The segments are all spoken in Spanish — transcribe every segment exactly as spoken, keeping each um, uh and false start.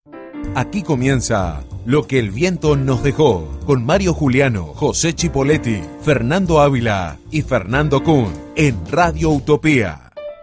Aquí comienza Lo que el viento nos dejó, con Mario Juliano, José Chipoletti, Fernando Ávila y Fernando Kuhn, en Radio Utopía.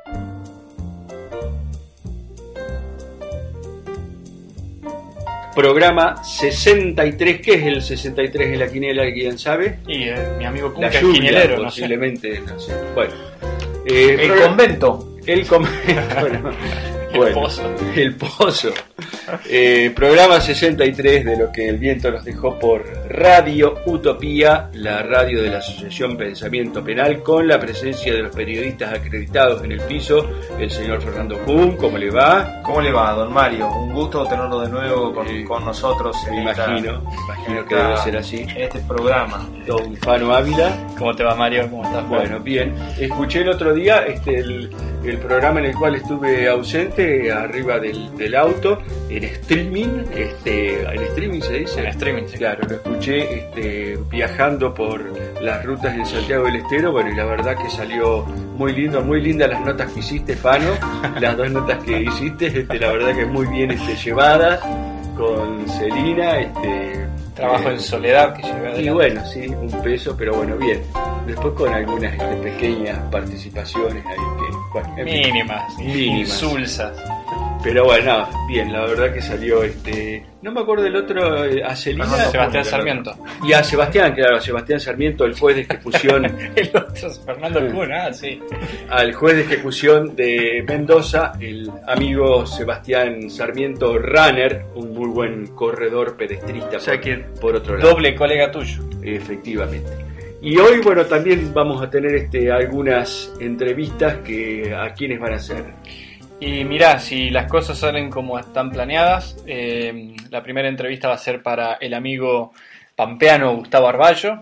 Programa sesenta y tres. ¿Qué es el sesenta y tres de la quiniela? ¿Alguien sabe? Y eh, mi amigo Kuhn, la que lluvia, es quinielero, posiblemente, no sé. no sé. Bueno, eh, el programa, convento. El convento. Bueno, el bueno, pozo. El pozo. Eh, programa sesenta y tres de Lo que el viento nos dejó por Radio Utopía, la radio de la Asociación Pensamiento Penal, con la presencia de los periodistas acreditados en el piso, el señor Fernando Kuhn. ¿Cómo le va? ¿Cómo le va, don Mario? Un gusto tenerlo de nuevo con, eh, con nosotros. Me en imagino, esta, me imagino esta, que debe ser así. En este programa. Don Fano Ávila. ¿Cómo te va, Mario? ¿Cómo estás? Bueno, bien. Escuché el otro día este, el, el programa en el cual estuve ausente, arriba del, del auto, en streaming. Este, ¿en streaming se dice? En streaming, sí. Claro, lo escuché este, viajando por las rutas de Santiago del Estero. Bueno, y la verdad que salió muy lindo, muy lindas las notas que hiciste, Fano. Las dos notas que hiciste, este, la verdad que muy bien este, llevadas, con Celina. Este, Trabajo eh, en soledad que llevé adelante. Y bueno, sí, un peso, pero bueno, bien. Después con algunas este, pequeñas participaciones ahí que, bueno, en fin, mínimas, mínimas. insulsas. Pero bueno, nada, bien, la verdad que salió este. No me acuerdo del otro, eh, a Celina. No, Sebastián Sarmiento. Y a Sebastián, claro, a Sebastián Sarmiento, el juez de ejecución. El otro es Fernando Kuhn, ah, sí. Al juez de ejecución de Mendoza, el amigo Sebastián Sarmiento Runner, un muy buen corredor pedestrista. O sea por, que por otro lado. Doble colega tuyo. Efectivamente. Y hoy, bueno, también vamos a tener este, algunas entrevistas que a quienes van a ser. Y mirá, si las cosas salen como están planeadas, eh, la primera entrevista va a ser para el amigo pampeano Gustavo Arballo,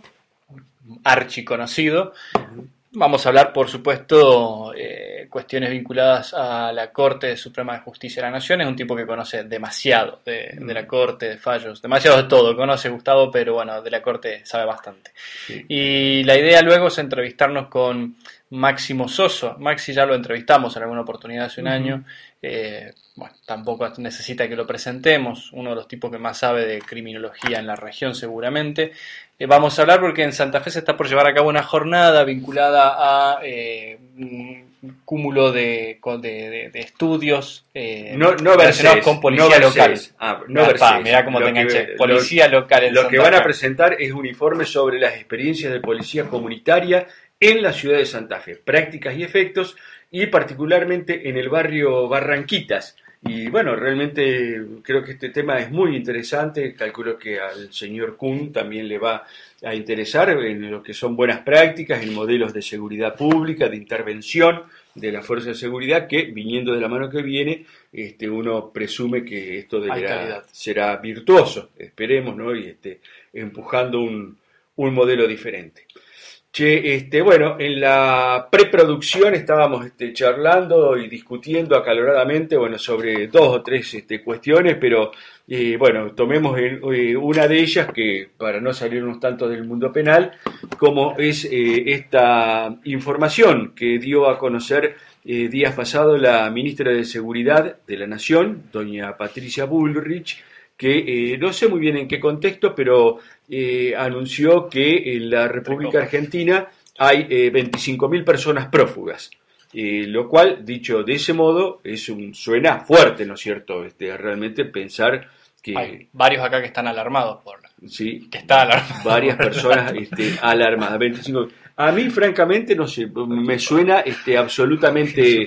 archiconocido. Vamos a hablar, por supuesto, eh, cuestiones vinculadas a la Corte Suprema de Justicia de la Nación. Es un tipo que conoce demasiado de, de la Corte, de fallos, demasiado de todo. Conoce Gustavo, pero bueno, de la Corte sabe bastante. Sí. Y la idea luego es entrevistarnos con Máximo Soso. Maxi ya lo entrevistamos en alguna oportunidad hace un uh-huh. año. Eh, bueno, tampoco necesita que lo presentemos. Uno de los tipos que más sabe de criminología en la región, seguramente. Eh, vamos a hablar porque en Santa Fe se está por llevar a cabo una jornada vinculada a eh, un cúmulo de, de, de, de estudios eh, no, no relacionados con policía no local. Ah, no ah, mirá cómo te enganché. Policía lo, local en Lo Santa que van Fe. a presentar es un informe sobre las experiencias de policía comunitaria en la ciudad de Santa Fe, prácticas y efectos, y particularmente en el barrio Barranquitas. Y bueno, realmente creo que este tema es muy interesante. Calculo que al señor Kuhn también le va a interesar en lo que son buenas prácticas, en modelos de seguridad pública, de intervención de la fuerza de seguridad, que viniendo de la mano que viene, este, uno presume que esto deberá, será virtuoso, esperemos, ¿no? Y este, empujando un, un modelo diferente. Che, este, bueno, en la preproducción estábamos este, charlando y discutiendo acaloradamente, bueno, sobre dos o tres este, cuestiones, pero eh, bueno, tomemos el, eh, una de ellas que, para no salirnos tanto del mundo penal, como es eh, esta información que dio a conocer eh, días pasados la ministra de Seguridad de la Nación, doña Patricia Bullrich, que eh, no sé muy bien en qué contexto, pero eh, anunció que en la República Argentina hay eh, veinticinco mil personas prófugas, eh, lo cual, dicho de ese modo, es un suena fuerte, ¿no es cierto? Este, realmente pensar que... Hay varios acá que están alarmados por... Sí, que está alarmado. Varias personas este, alarmadas, veinticinco. A mí, francamente, no sé, me suena este, absolutamente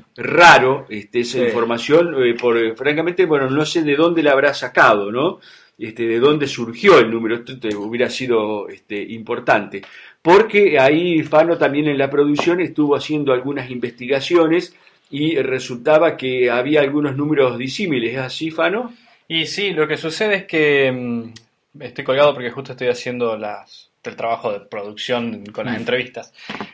raro este, esa sí. información, eh, por, francamente, bueno, no sé de dónde la habrá sacado, ¿no? Este, de dónde surgió el número, esto te, hubiera sido este, importante, porque ahí Fano también en la producción estuvo haciendo algunas investigaciones y resultaba que había algunos números disímiles, ¿es así, Fano? Y sí, lo que sucede es que mmm, estoy colgado porque justo estoy haciendo las... del trabajo de producción con las entrevistas.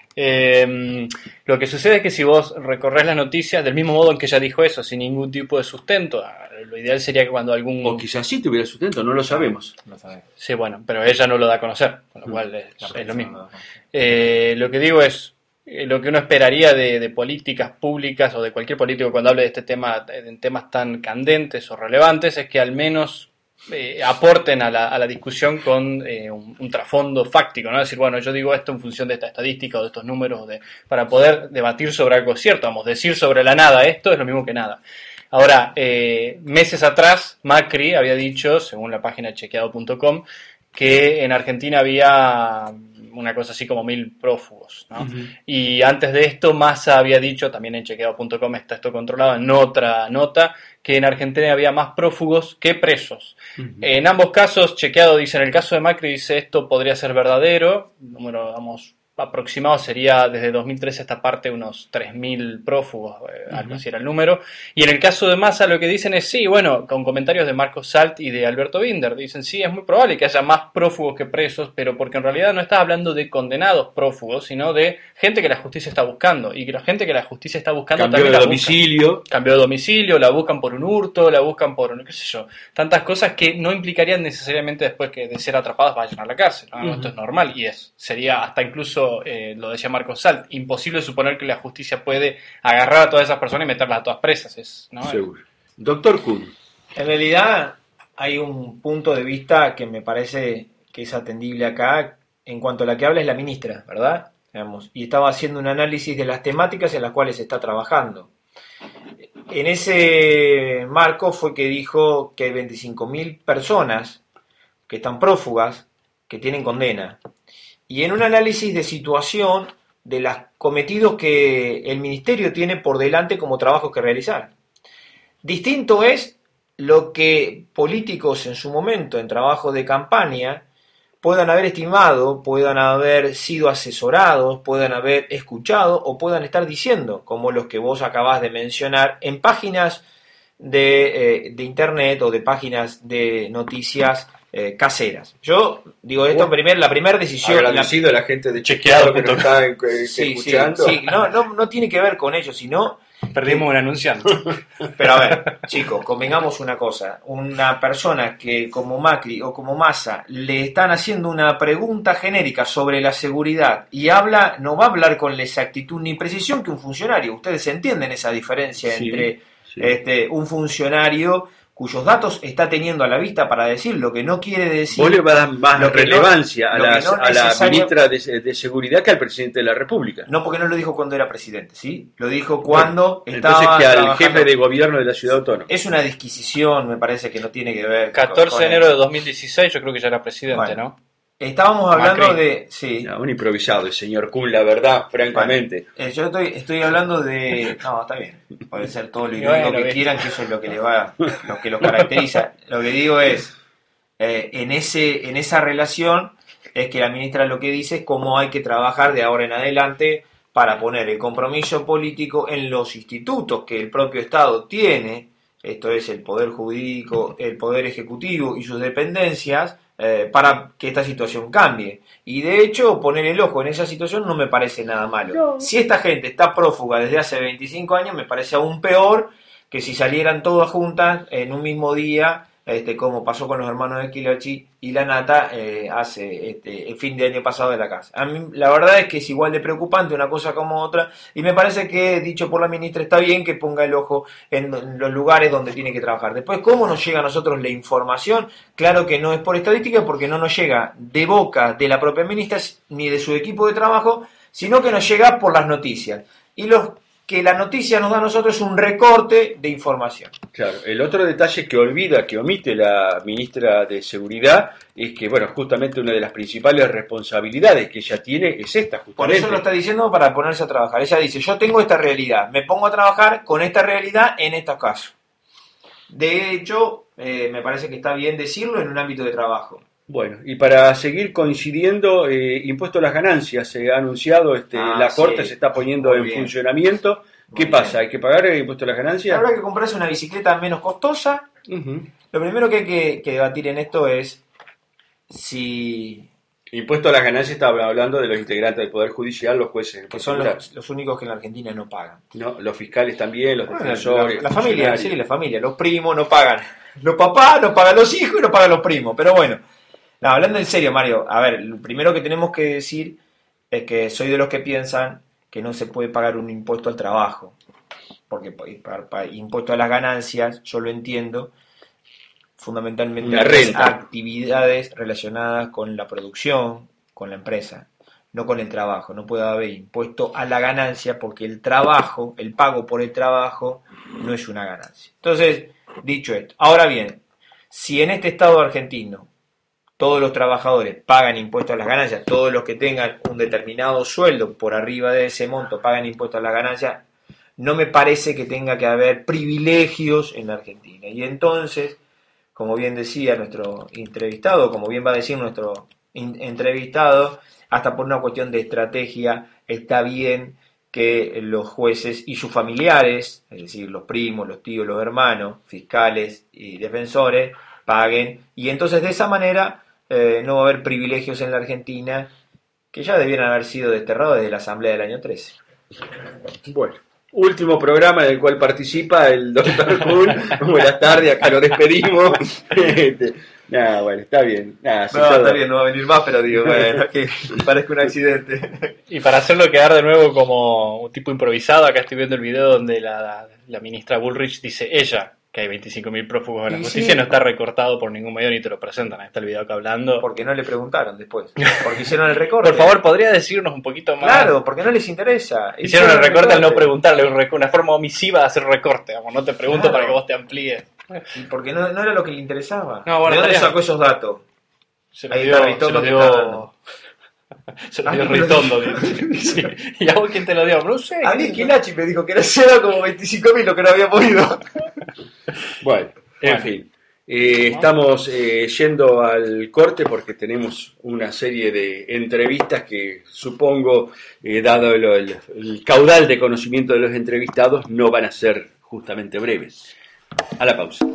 Eh, lo que sucede es que si vos recorres las noticias del mismo modo en que ella dijo eso, sin ningún tipo de sustento, lo ideal sería que cuando algún... O quizás sí tuviera sustento, no lo sabemos. No sabemos. Sí, bueno, pero ella no lo da a conocer, con lo cual es, es lo mismo. Eh, lo que digo es, eh, lo que uno esperaría de, de políticas públicas o de cualquier político cuando hable de este tema, en temas tan candentes o relevantes, es que al menos eh, aporten a la, a la discusión con eh, un, un trasfondo fáctico, ¿no? Es decir, bueno, yo digo esto en función de esta estadística o de estos números, de, para poder debatir sobre algo cierto. Vamos, decir sobre la nada esto es lo mismo que nada. Ahora, eh, meses atrás, Macri había dicho, según la página chequeado punto com, que en Argentina había una cosa así como mil prófugos, ¿no? Uh-huh. Y antes de esto, Massa había dicho, también en chequeado punto com está esto controlado, en otra nota, que en Argentina había más prófugos que presos. Uh-huh. En ambos casos, chequeado dice, en el caso de Macri dice esto podría ser verdadero, número, vamos, aproximado sería desde dos mil trece a esta parte unos tres mil prófugos, eh, uh-huh. algo así era el número. Y en el caso de Massa lo que dicen es sí, bueno, con comentarios de Marcos Salt y de Alberto Binder, dicen sí, es muy probable que haya más prófugos que presos, pero porque en realidad no estás hablando de condenados prófugos, sino de gente que la justicia está buscando, y que la gente que la justicia está buscando Cambio también de la domicilio. buscan. Cambio de domicilio, la buscan por un hurto, la buscan por, qué sé yo, tantas cosas que no implicarían necesariamente después que de ser atrapados vayan a la cárcel, ¿no? Uh-huh. Esto es normal y es, sería hasta incluso Eh, lo decía Marcos Salt, imposible suponer que la justicia puede agarrar a todas esas personas y meterlas a todas presas, es, ¿no? Seguro. Doctor Kuhn. En realidad hay un punto de vista que me parece que es atendible acá, en cuanto a la que habla es la ministra, ¿verdad? Digamos, y estaba haciendo un análisis de las temáticas en las cuales se está trabajando. En ese marco fue que dijo que hay veinticinco mil personas que están prófugas, que tienen condena. Y en un análisis de situación de los cometidos que el ministerio tiene por delante como trabajos que realizar. Distinto es lo que políticos en su momento, en trabajo de campaña, puedan haber estimado, puedan haber sido asesorados, puedan haber escuchado o puedan estar diciendo, como los que vos acabás de mencionar, en páginas de, eh, de internet o de páginas de noticias Eh, caseras. Yo digo esto, bueno, primer, la primera decisión... Agradecido la, a la gente de chequeado que nos está eh, sí, escuchando. Sí, sí. No, no, no tiene que ver con ellos, sino... Perdimos un anunciante. Pero a ver, chicos, convengamos una cosa. Una persona que como Macri o como Massa le están haciendo una pregunta genérica sobre la seguridad y habla, no va a hablar con la exactitud ni precisión que un funcionario. Ustedes entienden esa diferencia sí, entre sí. Este, un funcionario cuyos datos está teniendo a la vista para decir lo que no quiere decir. Vos le vas a dar más lo relevancia no, a, las, no a la ministra de, de Seguridad que al presidente de la República. No, porque no lo dijo cuando era presidente, ¿sí? Lo dijo cuando bueno, estaba entonces que al trabajando. Jefe de gobierno de la ciudad autónoma. Es una disquisición, me parece que no tiene que ver. catorce de enero de dos mil dieciséis, yo creo que ya era presidente, bueno, ¿no? Estábamos hablando Macri. de... Sí. No, un improvisado el señor Kuhn, la verdad, francamente. Bueno, eh, yo estoy, estoy hablando de... No, está bien. Puede ser todo lo bueno, que quieran, que eso es lo que le va, lo que los caracteriza. Lo que digo es, eh, en ese, en esa relación, es que la ministra lo que dice es cómo hay que trabajar de ahora en adelante para poner el compromiso político en los institutos que el propio Estado tiene, esto es el Poder Jurídico, el Poder Ejecutivo y sus dependencias, Eh, para que esta situación cambie. Y de hecho, poner el ojo en esa situación no me parece nada malo. No. Si esta gente está prófuga desde hace veinticinco años, me parece aún peor que si salieran todas juntas en un mismo día, este, como pasó con los hermanos de Quilachi y la Nata eh, hace este, el fin de año pasado de la casa. A mí la verdad es que es igual de preocupante una cosa como otra, y me parece que, dicho por la ministra, está bien que ponga el ojo en, en los lugares donde tiene que trabajar. Después, ¿cómo nos llega a nosotros la información? Claro que no es por estadística, porque no nos llega de boca de la propia ministra ni de su equipo de trabajo, sino que nos llega por las noticias. Y los que la noticia nos da a nosotros es un recorte de información. Claro, el otro detalle que olvida, que omite la ministra de Seguridad, es que, bueno, justamente una de las principales responsabilidades que ella tiene es esta, justamente. Por eso lo está diciendo, para ponerse a trabajar. Ella dice, yo tengo esta realidad, me pongo a trabajar con esta realidad en estos casos. De hecho, eh, me parece que está bien decirlo en un ámbito de trabajo. Bueno, y para seguir coincidiendo, eh, impuesto a las ganancias, se ha anunciado, este, ah, la Corte sí. se está poniendo Muy en bien. funcionamiento. ¿Qué Muy pasa? Bien. ¿Hay que pagar el impuesto a las ganancias? Habrá que comprarse una bicicleta menos costosa. Uh-huh. Lo primero que hay que, que debatir en esto es si... Impuesto a las ganancias está hablando de los integrantes del Poder Judicial, los jueces. Que son los, los únicos que en la Argentina no pagan. No, los fiscales también, los bueno, defensores. La, la familia, sí, la familia. Los primos no pagan. Los papás no pagan los hijos y no pagan los primos. Pero bueno. No, hablando en serio, Mario, a ver, lo primero que tenemos que decir es que soy de los que piensan que no se puede pagar un impuesto al trabajo, porque pagar, pagar impuesto a las ganancias, yo lo entiendo, fundamentalmente una renta, actividades relacionadas con la producción, con la empresa, no con el trabajo. No puede haber impuesto a la ganancia porque el trabajo, el pago por el trabajo, no es una ganancia. Entonces, dicho esto, ahora bien, si en este Estado argentino todos los trabajadores pagan impuestos a las ganancias, todos los que tengan un determinado sueldo por arriba de ese monto pagan impuestos a las ganancias, no me parece que tenga que haber privilegios en la Argentina. Y entonces, como bien decía nuestro entrevistado, como bien va a decir nuestro in- entrevistado, hasta por una cuestión de estrategia está bien que los jueces y sus familiares, es decir, los primos, los tíos, los hermanos, fiscales y defensores, paguen, y entonces de esa manera eh, no va a haber privilegios en la Argentina que ya debieran haber sido desterrados desde la Asamblea del año trece. Bueno, último programa en el cual participa el doctor Kuhn. Buenas tardes, acá lo despedimos. Este, nada, bueno, está bien. Nada, no, está bien, no va a venir más, pero digo, bueno, que parezca un accidente. Y para hacerlo quedar de nuevo como un tipo improvisado, acá estoy viendo el video donde la, la ministra Bullrich dice ella que hay veinticinco mil prófugos en la y justicia, sí, no está recortado por ningún medio ni te lo presentan. Ahí está el video acá hablando. Porque no le preguntaron después, porque hicieron el recorte. Por favor, ¿podría decirnos un poquito más? Claro, porque no les interesa. Hicieron, hicieron el recorte, recorte al no preguntarle, un rec- una forma omisiva de hacer recorte. Vamos, no te pregunto claro, para que vos te amplíes. Y porque no, no era lo que le interesaba. No, bueno, ¿de dónde estaría... sacó esos datos? Se los dio, se los dio... Se lo dio ah, Ritondo. Sí. ¿Y a vos quién te lo dio? No sé. A mí Kilachi me dijo que era cero como veinticinco mil lo que no había podido. Bueno, en bueno. fin. Eh, estamos eh, yendo al corte porque tenemos una serie de entrevistas que supongo, eh, dado el, el, el caudal de conocimiento de los entrevistados, no van a ser justamente breves. A la pausa.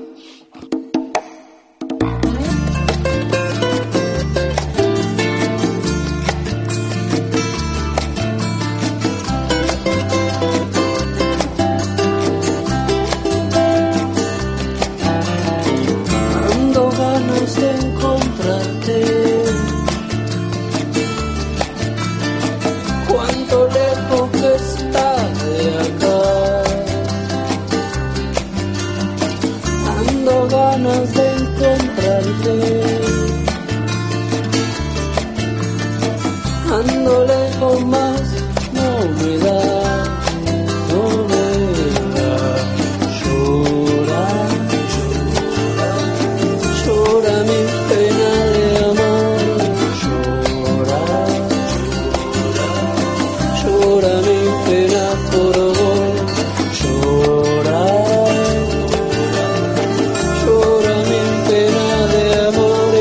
Llora mi pena de amor.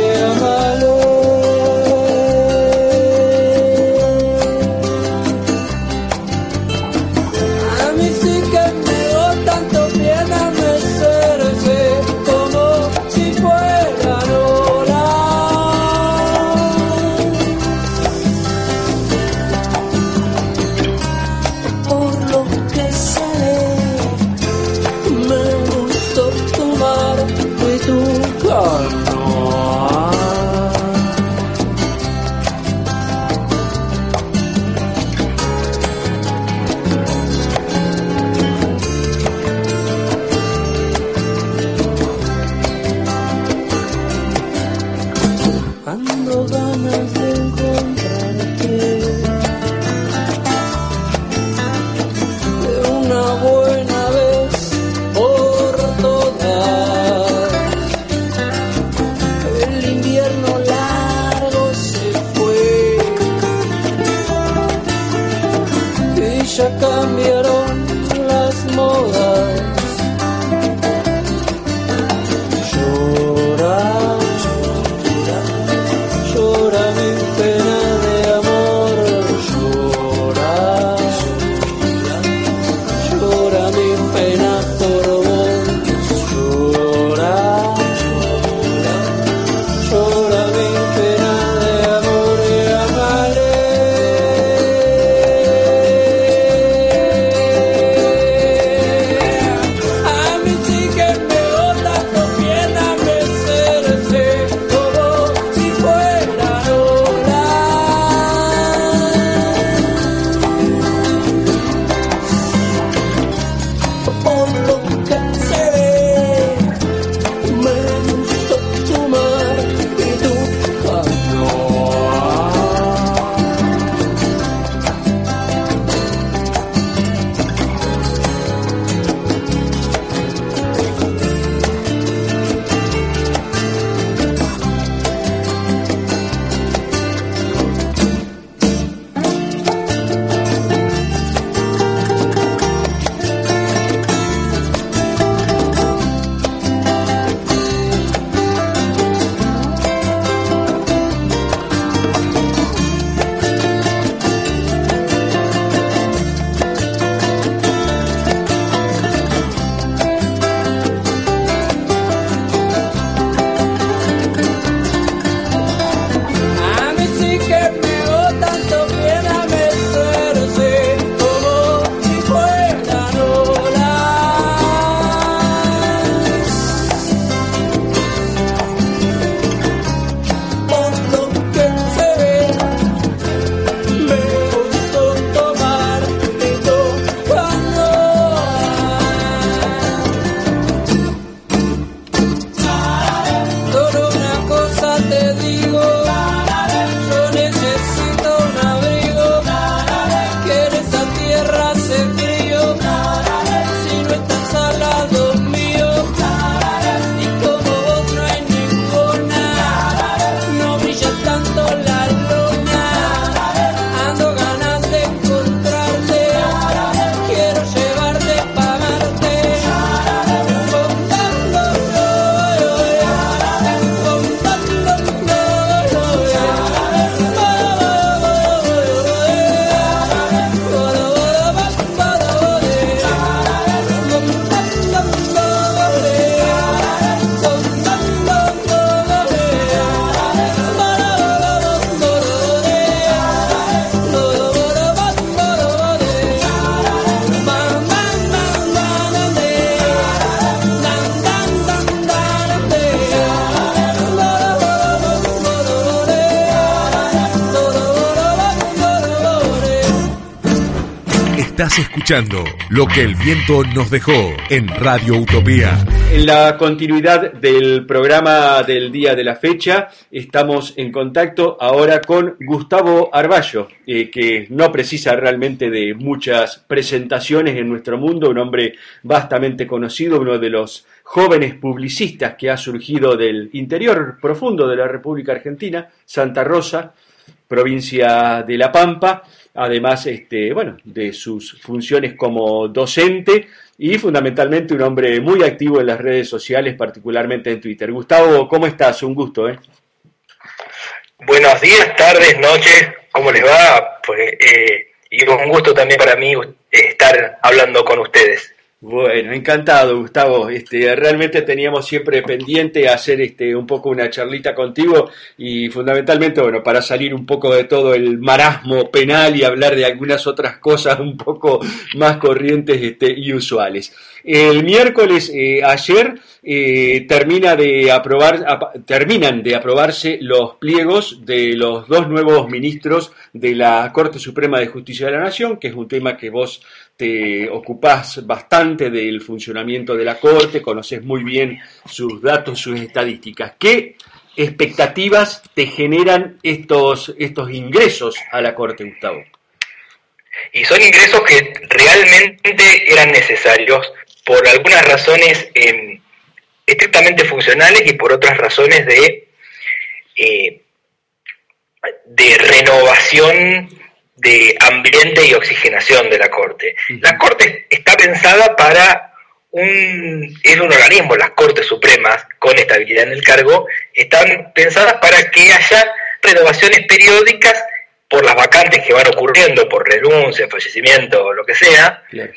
Estás escuchando Lo que el viento nos dejó en Radio Utopía. En la continuidad del programa del día de la fecha, estamos en contacto ahora con Gustavo Arballo, eh, que no precisa realmente de muchas presentaciones en nuestro mundo, un hombre vastamente conocido, uno de los jóvenes publicistas que ha surgido del interior profundo de la República Argentina, Santa Rosa, provincia de La Pampa, además este, bueno, de sus funciones como docente y fundamentalmente un hombre muy activo en las redes sociales, particularmente en Twitter. Gustavo, ¿cómo estás? Un gusto, ¿eh? Buenos días, tardes, noches, ¿cómo les va? Pues, eh, y un gusto también para mí estar hablando con ustedes. Bueno, encantado, Gustavo. Este, realmente teníamos siempre pendiente hacer este, un poco una charlita contigo y fundamentalmente, bueno, para salir un poco de todo el marasmo penal y hablar de algunas otras cosas un poco más corrientes este, y usuales. El miércoles, eh, ayer, eh, termina de aprobar, ap- terminan de aprobarse los pliegos de los dos nuevos ministros de la Corte Suprema de Justicia de la Nación, que es un tema que vos te ocupás bastante del funcionamiento de la Corte, conocés muy bien sus datos, sus estadísticas. ¿Qué expectativas te generan estos, estos ingresos a la Corte, Gustavo? Y son ingresos que realmente eran necesarios por algunas razones eh, estrictamente funcionales y por otras razones de, eh, de renovación de ambiente y oxigenación de la Corte. La Corte está pensada para un... es un organismo, las Cortes Supremas, con estabilidad en el cargo, están pensadas para que haya renovaciones periódicas por las vacantes que van ocurriendo, por renuncia, fallecimiento o lo que sea, claro.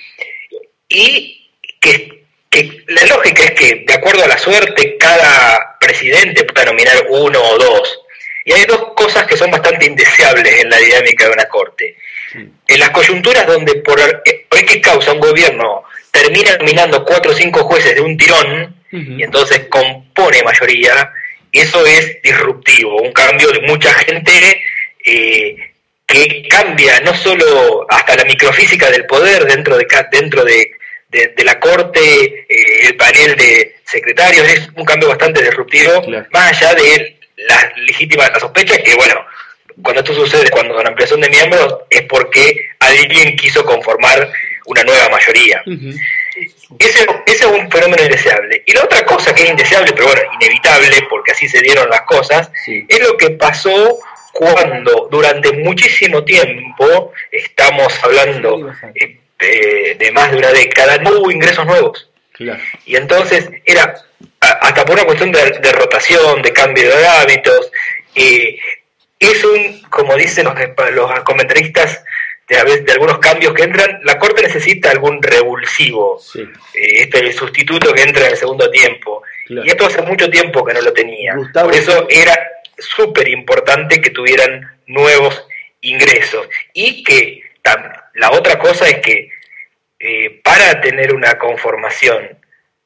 Y que, que la lógica es que, de acuerdo a la suerte, cada presidente pueda nominar uno o dos. Y hay dos cosas que son bastante indeseables en la dinámica de una corte. Sí. En las coyunturas donde por X causa un gobierno termina nominando cuatro o cinco jueces de un tirón, uh-huh. y entonces compone mayoría, eso es disruptivo, un cambio de mucha gente eh, que cambia no solo hasta la microfísica del poder dentro de dentro de, de, de la corte, eh, el panel de secretarios, es un cambio bastante disruptivo, claro. Más allá de la legítima la sospecha que, bueno, cuando esto sucede, cuando la ampliación de miembros, es porque alguien quiso conformar una nueva mayoría. Uh-huh. Ese, ese es un fenómeno indeseable. Y la otra cosa que es indeseable, pero bueno, inevitable, porque así se dieron las cosas, sí. Es lo que pasó cuando durante muchísimo tiempo, estamos hablando eh, de, de más de una década, no hubo ingresos nuevos. Claro. Y entonces era hasta por una cuestión de, de rotación, de cambio de hábitos, eh, es un, como dicen los, los comentaristas de, de algunos cambios que entran, la Corte necesita algún revulsivo, sí. eh, este es el sustituto que entra en el segundo tiempo, claro. Y esto hace mucho tiempo que no lo tenía, Gustavo, por eso era súper importante que tuvieran nuevos ingresos, y que la otra cosa es que eh, para tener una conformación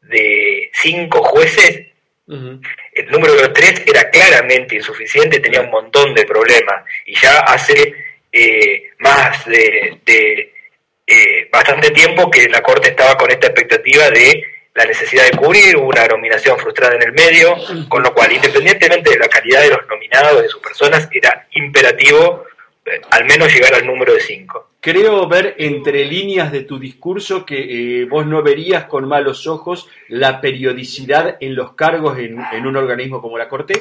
de cinco jueces, uh-huh. El número de tres era claramente insuficiente, tenía un montón de problemas, y ya hace eh, más de, de eh, bastante tiempo que la Corte estaba con esta expectativa de la necesidad de cubrir una nominación frustrada en el medio, uh-huh. Con lo cual, independientemente de la calidad de los nominados, de sus personas, era imperativo eh, al menos llegar al número de cinco. Creo ver entre líneas de tu discurso que eh, vos no verías con malos ojos la periodicidad en los cargos en, en un organismo como la Corte.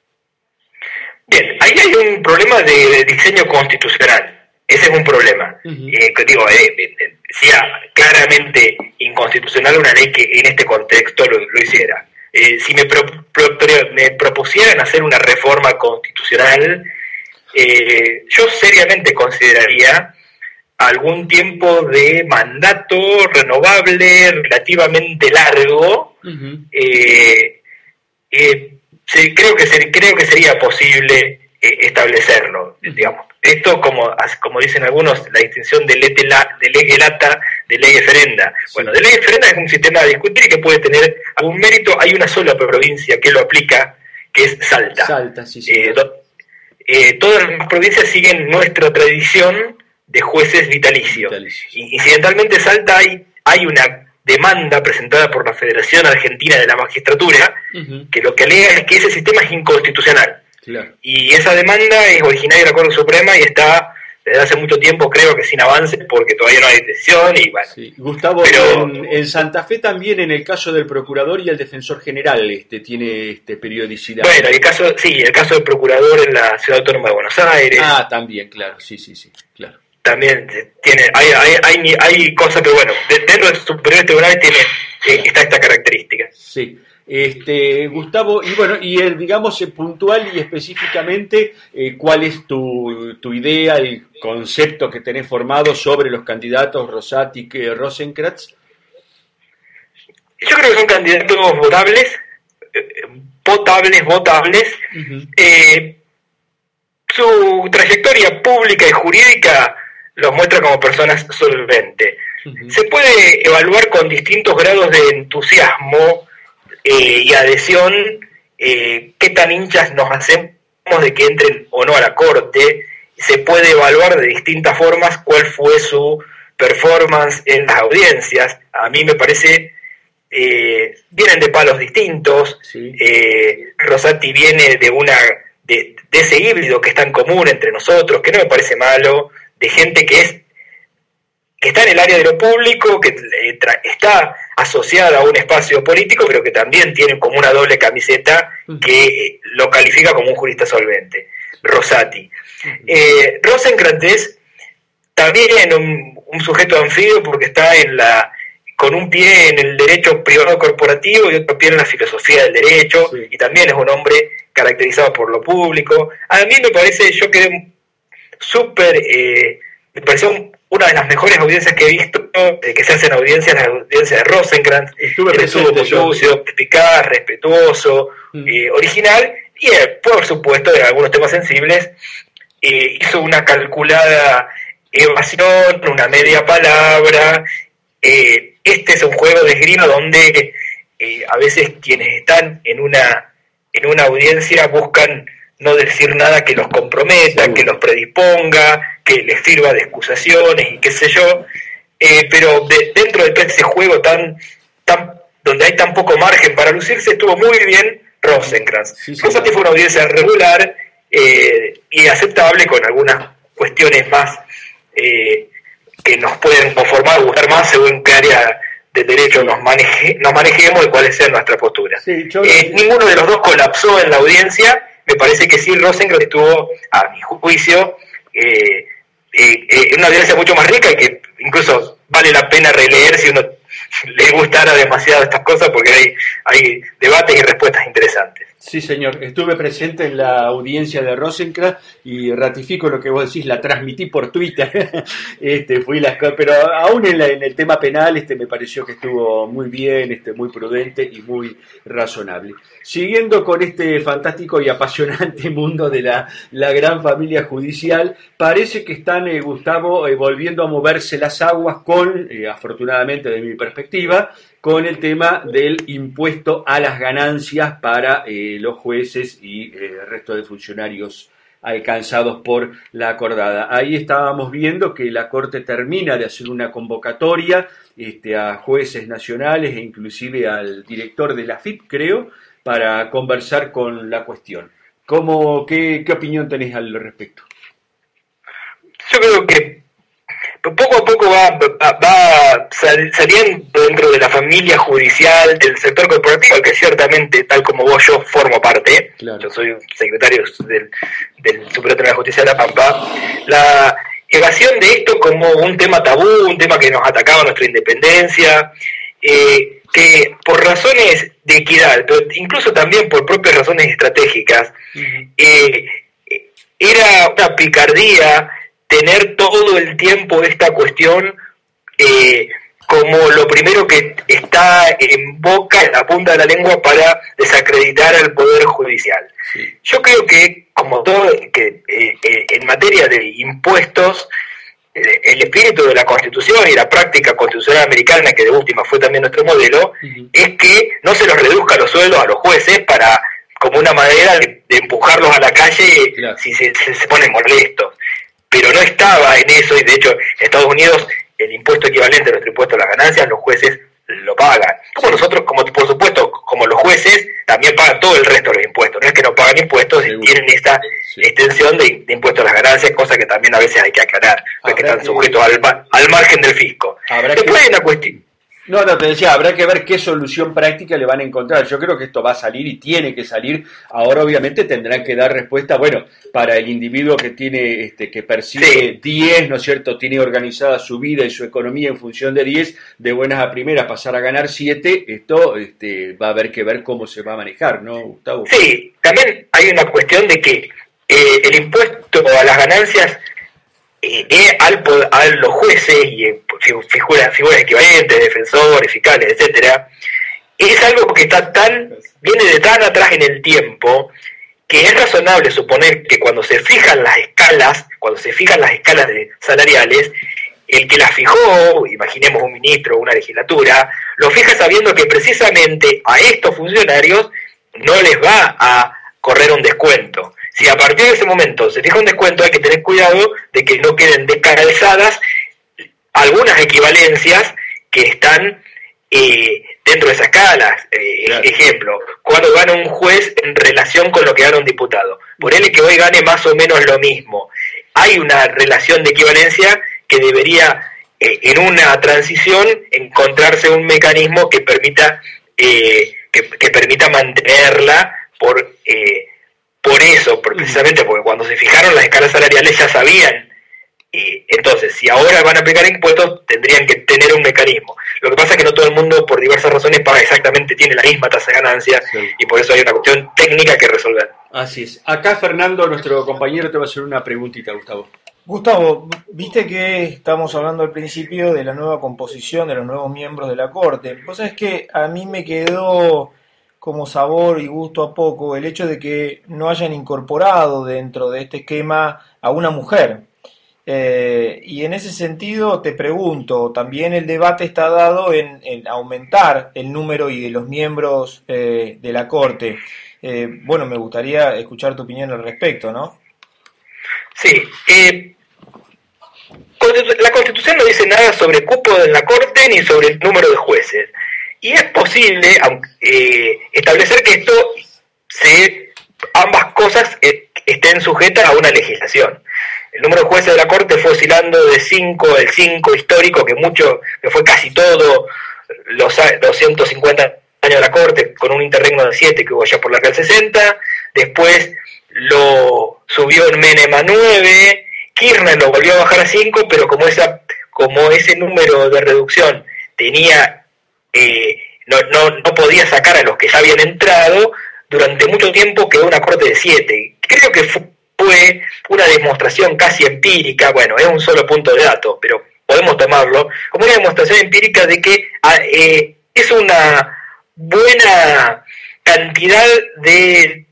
Bien, ahí hay un problema de, de diseño constitucional. Ese es un problema. Uh-huh. Eh, digo, eh, eh, sea claramente inconstitucional una ley que en este contexto lo, lo hiciera. Eh, si me, pro, pro, pro, me propusieran hacer una reforma constitucional, eh, yo seriamente consideraría algún tiempo de mandato renovable relativamente largo. Uh-huh. eh, eh, sí, creo que ser, creo que sería posible eh, establecerlo, uh-huh. Digamos. Esto, como como dicen algunos, la distinción de lege lata de ley ferenda. Sí. Bueno, de ley ferenda es un sistema a discutir que puede tener algún mérito. Hay una sola provincia que lo aplica, que es Salta. Salta, sí, sí. Eh, do, eh, todas las provincias siguen nuestra tradición de jueces vitalicio. Vitalicio. Incidentalmente en Salta hay, hay una demanda presentada por la Federación Argentina de la Magistratura, uh-huh. que lo que alega es que ese sistema es inconstitucional. Claro. Y esa demanda es originaria de la Corte Suprema y está desde hace mucho tiempo, creo que sin avances, porque todavía no hay decisión. Y bueno, sí. Gustavo, pero, en, en Santa Fe también, en el caso del procurador y el defensor general, este tiene este periodicidad. Bueno, el caso, sí, el caso del procurador en la Ciudad Autónoma de Buenos Aires. Ah, también, claro, sí, sí, sí, claro. También tiene, hay, hay, hay, hay cosas que, bueno, dentro de superiores tribunales tiene, eh, está esta característica. Sí. Este, Gustavo, y bueno, y el, digamos, puntual y específicamente, eh, ¿cuál es tu, tu idea, el concepto que tenés formado sobre los candidatos Rosati y Rosenkrantz? Yo creo que son candidatos votables, eh, votables, votables. Uh-huh. Eh, su trayectoria pública y jurídica los muestra como personas solventes. Uh-huh. Se puede evaluar con distintos grados de entusiasmo Eh, y adhesión, eh, qué tan hinchas nos hacemos de que entren o no a la Corte. Se puede evaluar de distintas formas cuál fue su performance en las audiencias. A mí me parece, eh, vienen de palos distintos. Sí. eh, Rosati viene de una de, de ese híbrido que está en común entre nosotros, que no me parece malo, de gente que es que está en el área de lo público, que eh, tra- está asociada a un espacio político, pero que también tiene como una doble camiseta que eh, lo califica como un jurista solvente. Rosati. Eh, Rosenkrantz es también un, un sujeto anfibio porque está en la con un pie en el derecho privado corporativo y otro pie en la filosofía del derecho, sí. Y también es un hombre caracterizado por lo público. A mí me parece, yo quedé súper, eh, me pareció una de las mejores audiencias que he visto, eh, que se hacen audiencias, la audiencia de Rosenkrantz. Estuve Él estuvo muy lúcido, eficaz, respetuoso, mm. eh, original, y eh, por supuesto, de algunos temas sensibles, eh, hizo una calculada evasión, una media palabra. Eh, este es un juego de esgrima donde eh, a veces quienes están en una, en una audiencia buscan no decir nada que los comprometa, sí. que los predisponga, que les sirva de excusaciones y qué sé yo, eh, pero de, dentro de todo ese juego tan, tan donde hay tan poco margen para lucirse, estuvo muy bien Rosenkrantz. Sí, sí, Rosati fue una audiencia regular eh, y aceptable, con algunas cuestiones más eh, que nos pueden conformar o gustar más según qué área del derecho nos, maneje, nos manejemos y cuáles sean nuestras posturas. Sí, yo... eh, ninguno de los dos colapsó en la audiencia. Me parece que sí, Rosenkrantz estuvo, a mi juicio, eh, eh, eh, una audiencia mucho más rica y que incluso vale la pena releer si uno le gustara demasiado estas cosas, porque hay, hay debates y respuestas interesantes. Sí, señor. Estuve presente en la audiencia de Rosenkrantz y ratifico lo que vos decís, la transmití por Twitter. este, fui la, pero aún en, la, en el tema penal este, me pareció que estuvo muy bien, este, muy prudente y muy razonable. Siguiendo con este fantástico y apasionante mundo de la, la gran familia judicial, parece que están, eh, Gustavo, eh, volviendo a moverse las aguas con, eh, afortunadamente de mi perspectiva, con el tema del impuesto a las ganancias para eh, los jueces y eh, el resto de funcionarios alcanzados por la acordada. Ahí estábamos viendo que la Corte termina de hacer una convocatoria este, a jueces nacionales e inclusive al director de la F I P, creo, para conversar con la cuestión. ¿Cómo, qué, qué opinión tenés al respecto? Yo creo que poco a poco va, va, va saliendo dentro de la familia judicial del sector corporativo, al que ciertamente, tal como vos, yo formo parte. Claro. Yo soy secretario del, del Superior Tribunal de Justicia de La Pampa. La evasión de esto como un tema tabú, un tema que nos atacaba nuestra independencia, eh, que por razones de equidad, pero incluso también por propias razones estratégicas, uh-huh. eh, era una picardía tener todo el tiempo esta cuestión eh, como lo primero que está en boca, en la punta de la lengua, para desacreditar al Poder Judicial. Sí. Yo creo que, como todo, que eh, eh, en materia de impuestos, eh, el espíritu de la Constitución y la práctica constitucional americana, que de última fue también nuestro modelo, uh-huh. es que no se los reduzca los sueldos a los jueces para como una manera de, de empujarlos a la calle, claro. si se, se, se ponen molestos. pero no estaba en eso, y de hecho en Estados Unidos el impuesto equivalente a nuestro impuesto a las ganancias los jueces lo pagan. Como nosotros, como por supuesto, como los jueces, también pagan todo el resto de los impuestos. No es que no pagan impuestos, y tienen esta sí. extensión de, de impuestos a las ganancias, cosa que también a veces hay que aclarar, porque están que... sujetos al, al margen del fisco. Después que... hay una cuestión... No, no, te decía, habrá que ver qué solución práctica le van a encontrar. Yo creo que esto va a salir y tiene que salir. Ahora obviamente tendrán que dar respuesta, bueno, para el individuo que tiene, este, que percibe sí. diez, ¿no es cierto?, tiene organizada su vida y su economía en función de diez, de buenas a primeras pasar a ganar siete, esto este, va a haber que ver cómo se va a manejar, ¿no, Gustavo? Sí, también hay una cuestión de que eh, el impuesto a las ganancias Eh, eh, al, a los jueces y eh, figuras, figuras equivalentes, defensores, fiscales, etcétera, es algo que está tan, viene de tan atrás en el tiempo, que es razonable suponer que cuando se fijan las escalas, cuando se fijan las escalas de salariales, el que las fijó, imaginemos un ministro o una legislatura, lo fija sabiendo que precisamente a estos funcionarios no les va a correr un descuento. Si a partir de ese momento se fija un descuento, hay que tener cuidado de que no queden descalzadas algunas equivalencias que están eh, dentro de esas escalas. Eh, claro. Ejemplo, cuando gana un juez en relación con lo que gana un diputado. Ponele que hoy gane más o menos lo mismo. Hay una relación de equivalencia que debería, eh, en una transición, encontrarse un mecanismo que permita, eh, que, que permita mantenerla por... Eh, Por eso, precisamente porque cuando se fijaron las escalas salariales ya sabían, y entonces si ahora van a aplicar impuestos tendrían que tener un mecanismo. Lo que pasa es que no todo el mundo por diversas razones paga exactamente, tiene la misma tasa de ganancia, sí. y por eso hay una cuestión técnica que resolver. Así es. Acá Fernando, nuestro compañero, te va a hacer una preguntita, Gustavo. Gustavo, viste que estamos hablando al principio de la nueva composición de los nuevos miembros de la Corte. Vos sabés que a mí me quedó como sabor y gusto a poco el hecho de que no hayan incorporado dentro de este esquema a una mujer. Eh, y en ese sentido te pregunto, también el debate está dado en, en aumentar el número y de los miembros eh, de la Corte. Eh, bueno, me gustaría escuchar tu opinión al respecto, ¿no? Sí, eh, la Constitución no dice nada sobre cupo en la Corte ni sobre el número de jueces. Y es posible eh, establecer que esto se, ambas cosas eh, estén sujetas a una legislación. El número de jueces de la Corte fue oscilando de cinco, el cinco histórico, que mucho, que fue casi todo los doscientos cincuenta años de la Corte, con un interregno de siete que hubo ya por la Real sesenta. Después lo subió en Menem a nueve, Kirchner lo volvió a bajar a cinco, pero como esa, como ese número de reducción tenía Eh, no, no, no podía sacar a los que ya habían entrado, durante mucho tiempo quedó una corte de siete. Creo que fue una demostración casi empírica, bueno, es un solo punto de dato, pero podemos tomarlo como una demostración empírica de que eh, es una buena cantidad de,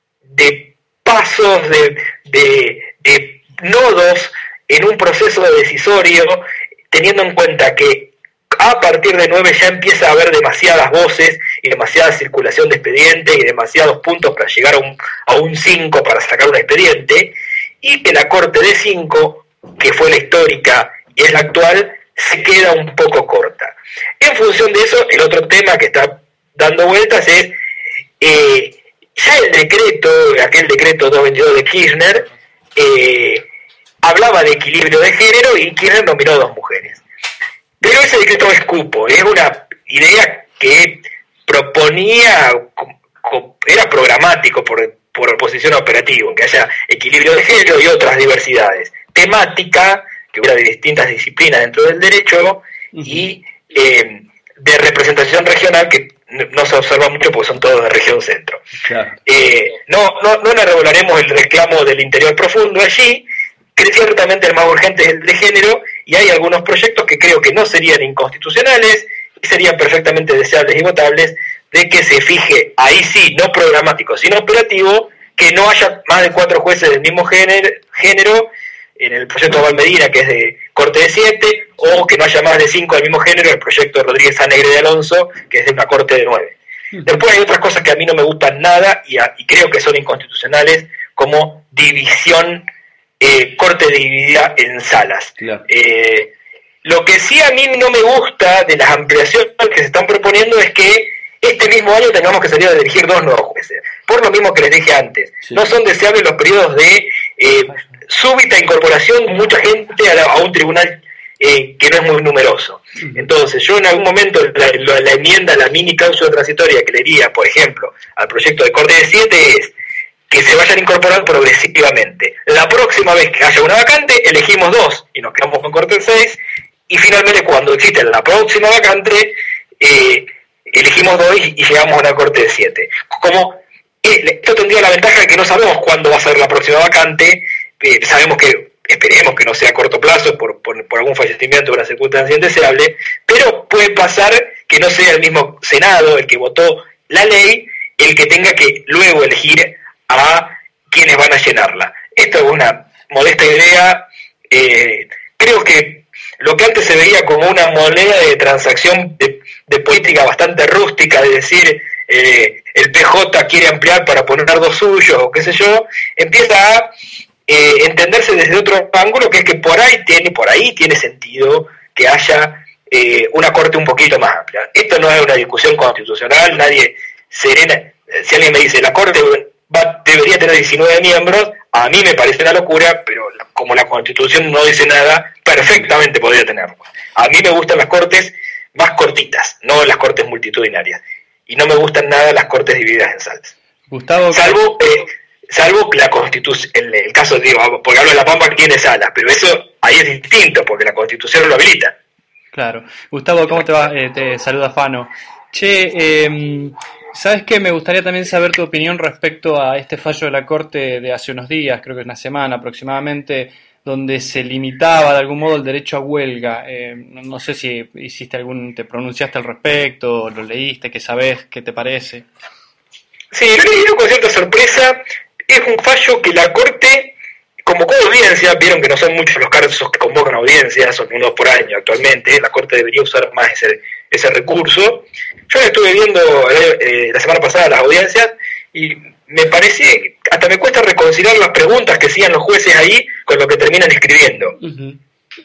de pasos, de, de, de nodos en un proceso decisorio, teniendo en cuenta que a partir de nueve ya empieza a haber demasiadas voces y demasiada circulación de expedientes y demasiados puntos para llegar a un, a un cinco para sacar un expediente, y que la Corte de cinco, que fue la histórica y es la actual, se queda un poco corta. En función de eso, el otro tema que está dando vueltas es eh, ya el decreto, aquel decreto doscientos veintidós de Kirchner, eh, hablaba de equilibrio de género y Kirchner nominó dos mujeres. Pero ese decreto es cupo, es una idea que proponía, era programático por, por oposición a operativo, que haya equilibrio de género y otras diversidades. Temática, que hubiera de distintas disciplinas dentro del derecho, uh-huh. y eh, de representación regional, que no se observa mucho porque son todos de región centro. Claro. Eh, no, no, no elaboraremos el reclamo del interior profundo allí, que ciertamente el más urgente es el de género, y hay algunos proyectos que creo que no serían inconstitucionales y serían perfectamente deseables y votables, de que se fije, ahí sí, no programático, sino operativo, que no haya más de cuatro jueces del mismo género, género en el proyecto de Valmedina, que es de corte de siete, o que no haya más de cinco del mismo género en el proyecto de Rodríguez Sanegre de Alonso, que es de una corte de nueve. Después hay otras cosas que a mí no me gustan nada y, a, y creo que son inconstitucionales, como división eh, corte dividida en salas. Claro. Eh, lo que sí a mí no me gusta de las ampliaciones que se están proponiendo es que este mismo año tengamos que salir a elegir dos nuevos jueces. Por lo mismo que les dije antes, Sí. no son deseables los periodos de eh, súbita incorporación de mucha gente a, la, a un tribunal eh, que no es muy numeroso. Entonces, yo en algún momento la, la, la enmienda, la mini cláusula transitoria que le diría, por ejemplo, al proyecto de corte de siete es que se vayan incorporando progresivamente. La próxima vez que haya una vacante, elegimos dos y nos quedamos con corte de seis, y finalmente cuando existe la próxima vacante, eh, elegimos dos y, y llegamos a una corte de siete. Como eh, esto tendría la ventaja de que no sabemos cuándo va a ser la próxima vacante, eh, sabemos que esperemos que no sea a corto plazo por, por, por algún fallecimiento o una circunstancia indeseable, pero puede pasar que no sea el mismo Senado el que votó la ley el que tenga que luego elegir a quienes van a llenarla. Esto es una modesta idea. Eh, creo que lo que antes se veía como una moneda de transacción de, de política bastante rústica, de decir eh, el P J quiere ampliar para poner dos suyos o qué sé yo, empieza a eh, entenderse desde otro ángulo, que es que por ahí tiene, por ahí tiene sentido que haya eh, una corte un poquito más amplia. Esto no es una discusión constitucional, nadie serena. Si alguien me dice la corte va, debería tener diecinueve miembros, a mí me parece una locura, pero la, como la Constitución no dice nada, perfectamente podría tenerlo. A mí me gustan las cortes más cortitas, no las cortes multitudinarias. Y no me gustan nada las cortes divididas en salas. Gustavo, Salvo, eh, salvo la Constitución, el, el caso, digo, porque hablo de La Pampa que tiene salas, pero eso ahí es distinto, porque la Constitución lo habilita. Claro. Gustavo, ¿cómo te va? Eh, te saluda Fano. Che, eh, ¿sabes qué? Me gustaría también saber tu opinión respecto a este fallo de la Corte de hace unos días, creo que es una semana aproximadamente, donde se limitaba de algún modo el derecho a huelga. Eh, no, no sé si hiciste algún, te pronunciaste al respecto, lo leíste, qué sabés, qué te parece. Sí, lo leí con cierta sorpresa. Es un fallo que la Corte convocó audiencia. Vieron que no son muchos los casos que convocan audiencias, son unos por año actualmente. La Corte debería usar más ese, ese recurso. Yo estuve viendo eh, la semana pasada las audiencias y me parece, hasta me cuesta reconciliar las preguntas que hacían los jueces ahí con lo que terminan escribiendo. Uh-huh.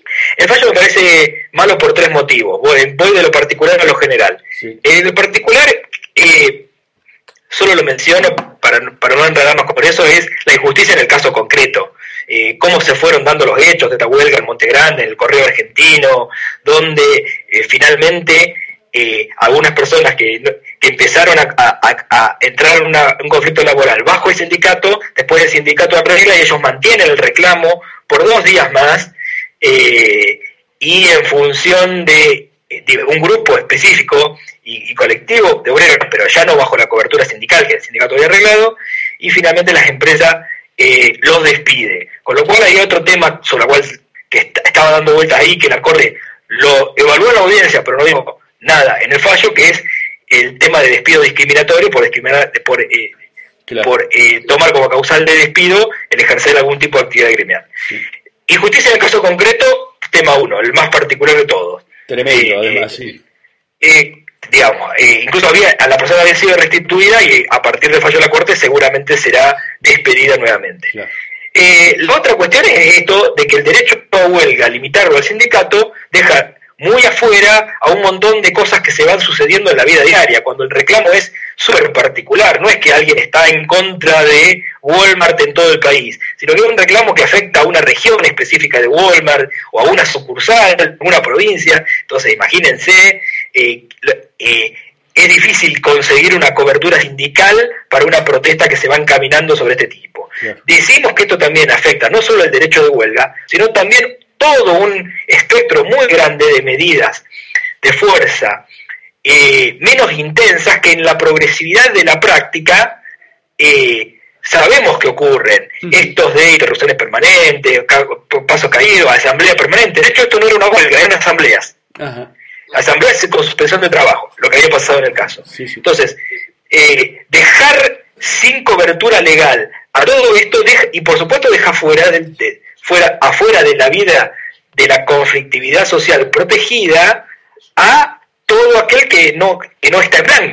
El fallo me parece malo por tres motivos. Voy, voy de lo particular a lo general. Sí. Eh, lo particular, eh, solo lo menciono para, para no enredarnos con eso, es la injusticia en el caso concreto. Eh, cómo se fueron dando los hechos de esta huelga en Monte Grande, en el Correo Argentino, donde eh, finalmente eh, algunas personas que, que empezaron a, a, a entrar en una, un conflicto laboral bajo el sindicato, después el sindicato arregla y ellos mantienen el reclamo por dos días más, eh, y en función de, de un grupo específico y, y colectivo de obreros, pero ya no bajo la cobertura sindical que el sindicato había arreglado, y finalmente las empresas eh, los despide. Con lo cual hay otro tema sobre el cual que est- estaba dando vueltas ahí, que la Corte lo evaluó en la audiencia, pero no dijo nada en el fallo, que es el tema de despido discriminatorio por discriminar, por, eh, Claro. por eh, tomar como causal de despido el ejercer algún tipo de actividad gremial. Sí. Injusticia en el caso concreto, tema uno, el más particular de todos. Tremendo, Eh, además, eh, sí. Eh, digamos, eh, incluso había, a la persona había sido restituida y a partir del fallo de la Corte seguramente será despedida nuevamente. Claro. Eh, la otra cuestión es esto de que el derecho a huelga, limitarlo al sindicato, deja muy afuera a un montón de cosas que se van sucediendo en la vida diaria, cuando el reclamo es súper particular. No es que alguien está en contra de Walmart en todo el país, sino que es un reclamo que afecta a una región específica de Walmart o a una sucursal, una provincia. Entonces imagínense, eh, eh, es difícil conseguir una cobertura sindical para una protesta que se va encaminando sobre este tipo. Claro. Decimos que esto también afecta no solo el derecho de huelga, sino también todo un espectro muy grande de medidas de fuerza eh, menos intensas que en la progresividad de la práctica eh, sabemos que ocurren. Uh-huh. Estos de interrupciones permanentes, ca- paso caído, asamblea permanente. De hecho, esto no era una huelga, eran asambleas. Ajá. Asambleas con suspensión de trabajo, lo que había pasado en el caso. Sí, sí. Entonces, eh, dejar sin cobertura legal a todo esto, deja, y por supuesto deja fuera de, de, fuera, afuera de la vida de la conflictividad social protegida a todo aquel que no, que no está en blanco,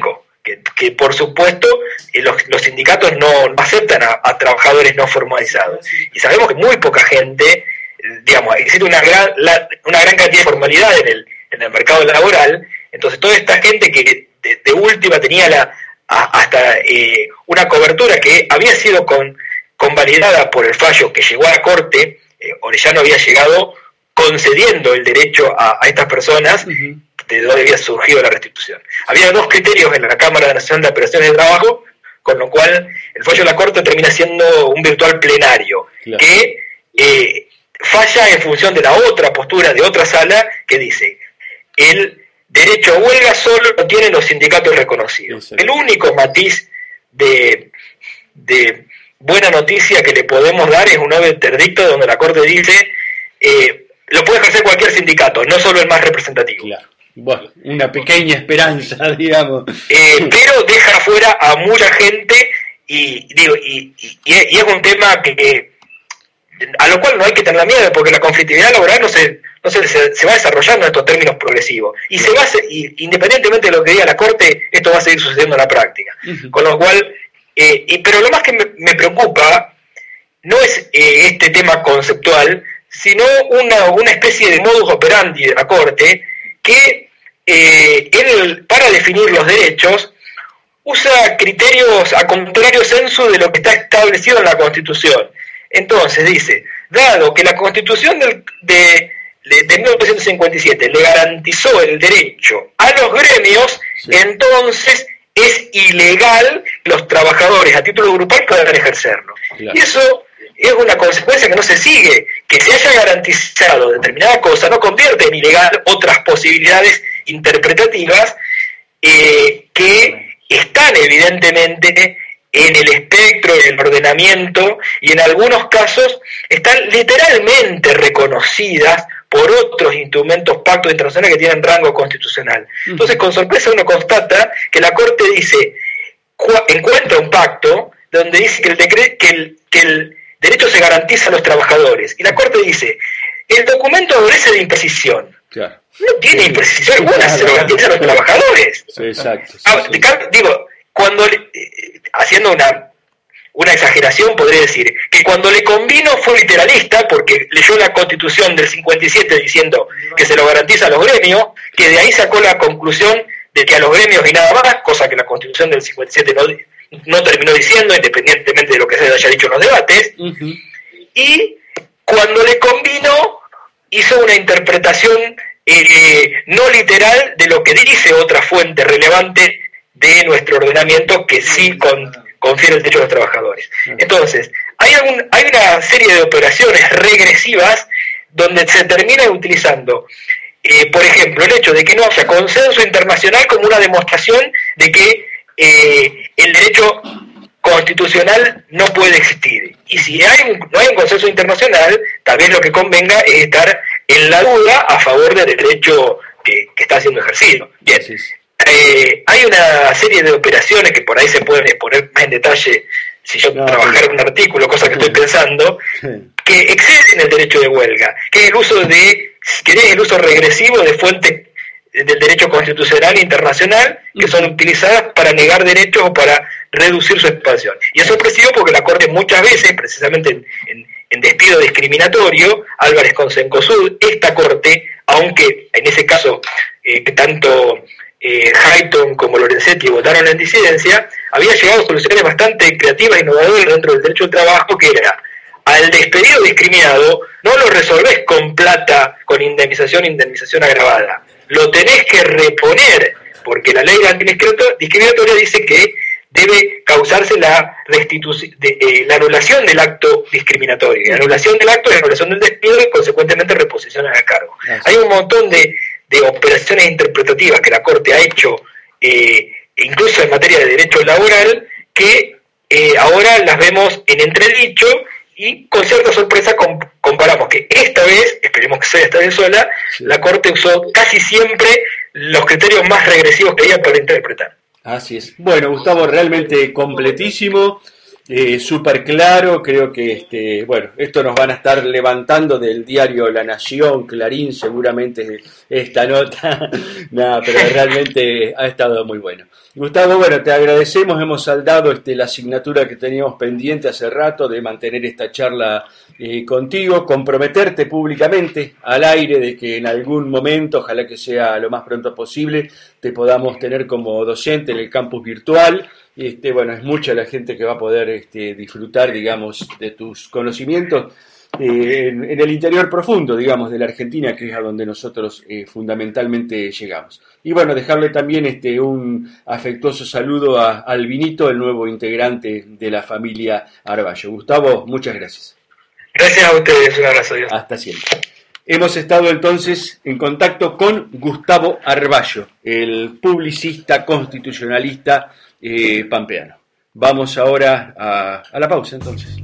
que, que por supuesto eh, los, los sindicatos no, no aceptan a, a trabajadores no formalizados. Y sabemos que muy poca gente, digamos, existe una gran, la, una gran cantidad de formalidad en el, en el mercado laboral, entonces toda esta gente que de, de última tenía la a, hasta eh, una cobertura que había sido con, convalidada por el fallo que llegó a la Corte, eh, Orellano había llegado concediendo el derecho a, a estas personas, uh-huh. de donde había surgido la restitución. Había dos criterios en la Cámara Nacional de Operaciones de Trabajo, con lo cual el fallo de la Corte termina siendo un virtual plenario, claro. que eh, falla en función de la otra postura de otra sala que dice el derecho a huelga solo lo tienen los sindicatos reconocidos. El único matiz de, de buena noticia que le podemos dar es un nuevo interdicto donde la Corte dice eh, lo puede ejercer cualquier sindicato, no solo el más representativo. Claro. Bueno, una pequeña esperanza, digamos. Eh, pero deja afuera a mucha gente y digo y, y, y es un tema que, que a lo cual no hay que tener miedo, porque la conflictividad laboral no se no se, se, se va desarrollando en estos términos progresivos y se va a, y, independientemente de lo que diga la Corte, esto va a seguir sucediendo en la práctica. Uh-huh. Con lo cual, eh, y, pero lo más que me, me preocupa no es eh, este tema conceptual, sino una, una especie de modus operandi de la Corte que eh, él, para definir los derechos, usa criterios a contrario sensu de lo que está establecido en la Constitución. Entonces dice, dado que la Constitución del, de, de mil novecientos cincuenta y siete le garantizó el derecho a los gremios, sí. entonces es ilegal que los trabajadores a título grupal puedan ejercerlo. Claro. Y eso es una consecuencia que no se sigue. Que se haya garantizado determinada cosa no convierte en ilegal otras posibilidades interpretativas eh, que están evidentemente en el espectro, en el ordenamiento, y en algunos casos están literalmente reconocidas por otros instrumentos, pactos internacionales que tienen rango constitucional. Entonces, con sorpresa uno constata que la Corte dice, encuentra un pacto donde dice que el, decre- que el, que el derecho se garantiza a los trabajadores, y la Corte dice, el documento adolece de imprecisión. Claro. No tiene sí, imprecisión alguna, claro, se lo garantiza a los trabajadores. Sí, exacto. Sí, ah, sí. Digo, cuando le, eh, haciendo una una exageración podría decir que cuando le convino fue literalista porque leyó la Constitución del cincuenta y siete diciendo que se lo garantiza a los gremios, que de ahí sacó la conclusión de que a los gremios y nada más, cosa que la Constitución del cincuenta y siete no, no terminó diciendo, independientemente de lo que se haya dicho en los debates, uh-huh. y cuando le convino hizo una interpretación eh, no literal de lo que dice otra fuente relevante de nuestro ordenamiento que sí con, confiere el derecho a los trabajadores. Entonces, hay, algún, hay una serie de operaciones regresivas donde se termina utilizando, eh, por ejemplo, el hecho de que no haya consenso internacional como una demostración de que eh, el derecho constitucional no puede existir. Y si hay un, no hay un consenso internacional, tal vez lo que convenga es estar en la duda a favor del derecho que, que está siendo ejercido. Bien. Sí, sí. Eh, hay una serie de operaciones que por ahí se pueden exponer más en detalle si yo no, trabajara sí. un artículo, cosa que sí. estoy pensando, sí. que exceden el derecho de huelga, que es el uso de, si querés, el uso regresivo de fuentes del derecho constitucional e internacional que son utilizadas para negar derechos o para reducir su expansión. Y es sorpresivo porque la Corte muchas veces, precisamente en, en, en despido discriminatorio, Álvarez con Cencosud, esta Corte, aunque en ese caso eh, tanto eh, Hayton como Lorenzetti votaron en disidencia, había llegado a soluciones bastante creativas e innovadoras dentro del derecho del trabajo, que era, al despedido discriminado no lo resolvés con plata, con indemnización, indemnización agravada, lo tenés que reponer, porque la ley discriminatoria dice que debe causarse la restitución, de, eh, la anulación del acto discriminatorio. La anulación del acto es la anulación del despido y consecuentemente reposición al cargo. Gracias. Hay un montón de, de operaciones interpretativas que la Corte ha hecho, eh, incluso en materia de derecho laboral, que eh, ahora las vemos en entredicho. Y con cierta sorpresa comparamos que esta vez, esperemos que sea esta vez sola, sí. la Corte usó casi siempre los criterios más regresivos que había para interpretar. Así es. Bueno, Gustavo, realmente completísimo. eh, súper claro. Creo que este, bueno, esto nos van a estar levantando del diario La Nación, Clarín, seguramente esta nota. Nada, pero realmente ha estado muy bueno. Gustavo, bueno, te agradecemos, hemos saldado este, la asignatura que teníamos pendiente hace rato de mantener esta charla eh, contigo, comprometerte públicamente al aire de que en algún momento, ojalá que sea lo más pronto posible, te podamos tener como docente en el campus virtual. Este, bueno, es mucha la gente que va a poder este, disfrutar, digamos, de tus conocimientos eh, en, en el interior profundo, digamos, de la Argentina, que es a donde nosotros eh, fundamentalmente llegamos. Y bueno, dejarle también este, un afectuoso saludo a Albinito, el nuevo integrante de la familia Arballo. Gustavo, muchas gracias. Gracias a ustedes, un abrazo. Dios. Hasta siempre. Hemos estado entonces en contacto con Gustavo Arballo, el publicista constitucionalista eh, pampeano. Vamos ahora a, a la pausa entonces.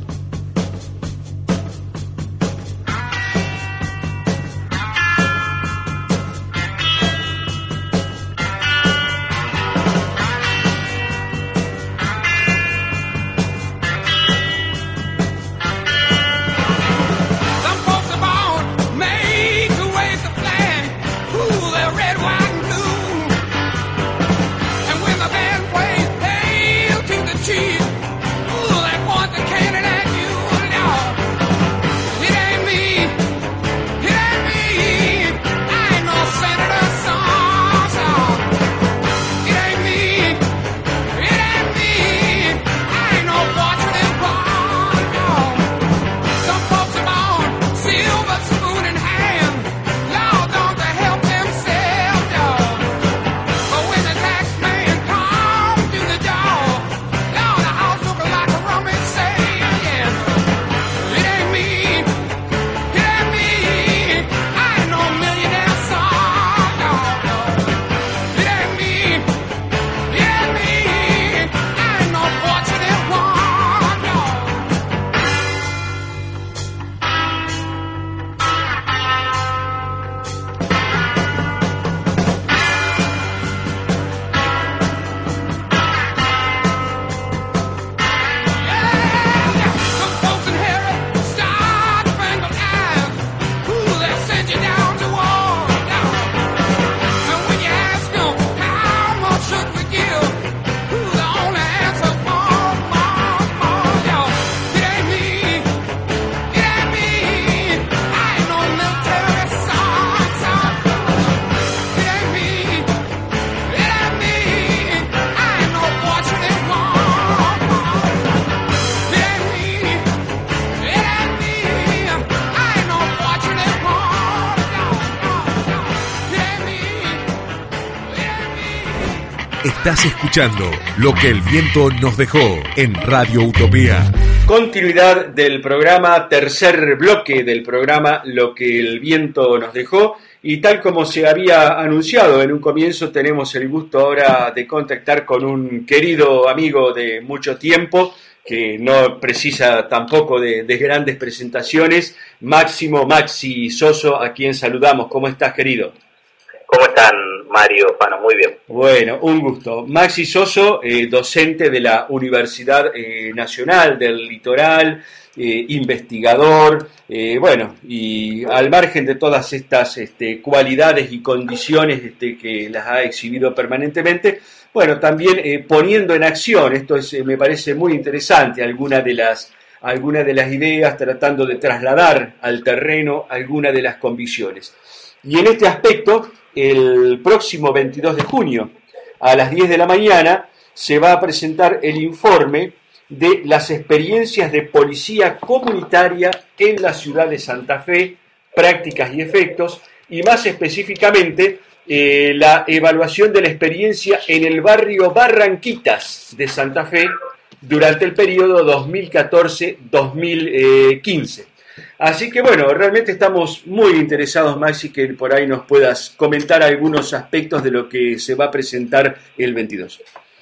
Estás escuchando Lo que el viento nos dejó en Radio Utopía. Continuidad del programa, tercer bloque del programa Lo que el viento nos dejó. Y tal como se había anunciado en un comienzo, tenemos el gusto ahora de contactar con un querido amigo de mucho tiempo, que no precisa tampoco de, de grandes presentaciones, Máximo Maxi Soso, a quien saludamos. ¿Cómo estás, querido? ¿Cómo están, Mario? Bueno, muy bien. Bueno, un gusto. Maxi Soso, eh, docente de la Universidad eh, Nacional del Litoral, eh, investigador, eh, bueno, y al margen de todas estas este, cualidades y condiciones este, que las ha exhibido permanentemente, bueno, también eh, poniendo en acción, esto es, eh, me parece muy interesante, algunas de las algunas de las ideas, tratando de trasladar al terreno algunas de las convicciones. Y en este aspecto, el próximo veintidós de junio, a las diez de la mañana, se va a presentar el informe de las experiencias de policía comunitaria en la ciudad de Santa Fe, prácticas y efectos, y más específicamente eh, la evaluación de la experiencia en el barrio Barranquitas de Santa Fe durante el periodo dos mil catorce a dos mil quince. Así que bueno, realmente estamos muy interesados, Maxi, que por ahí nos puedas comentar algunos aspectos de lo que se va a presentar el veintidós.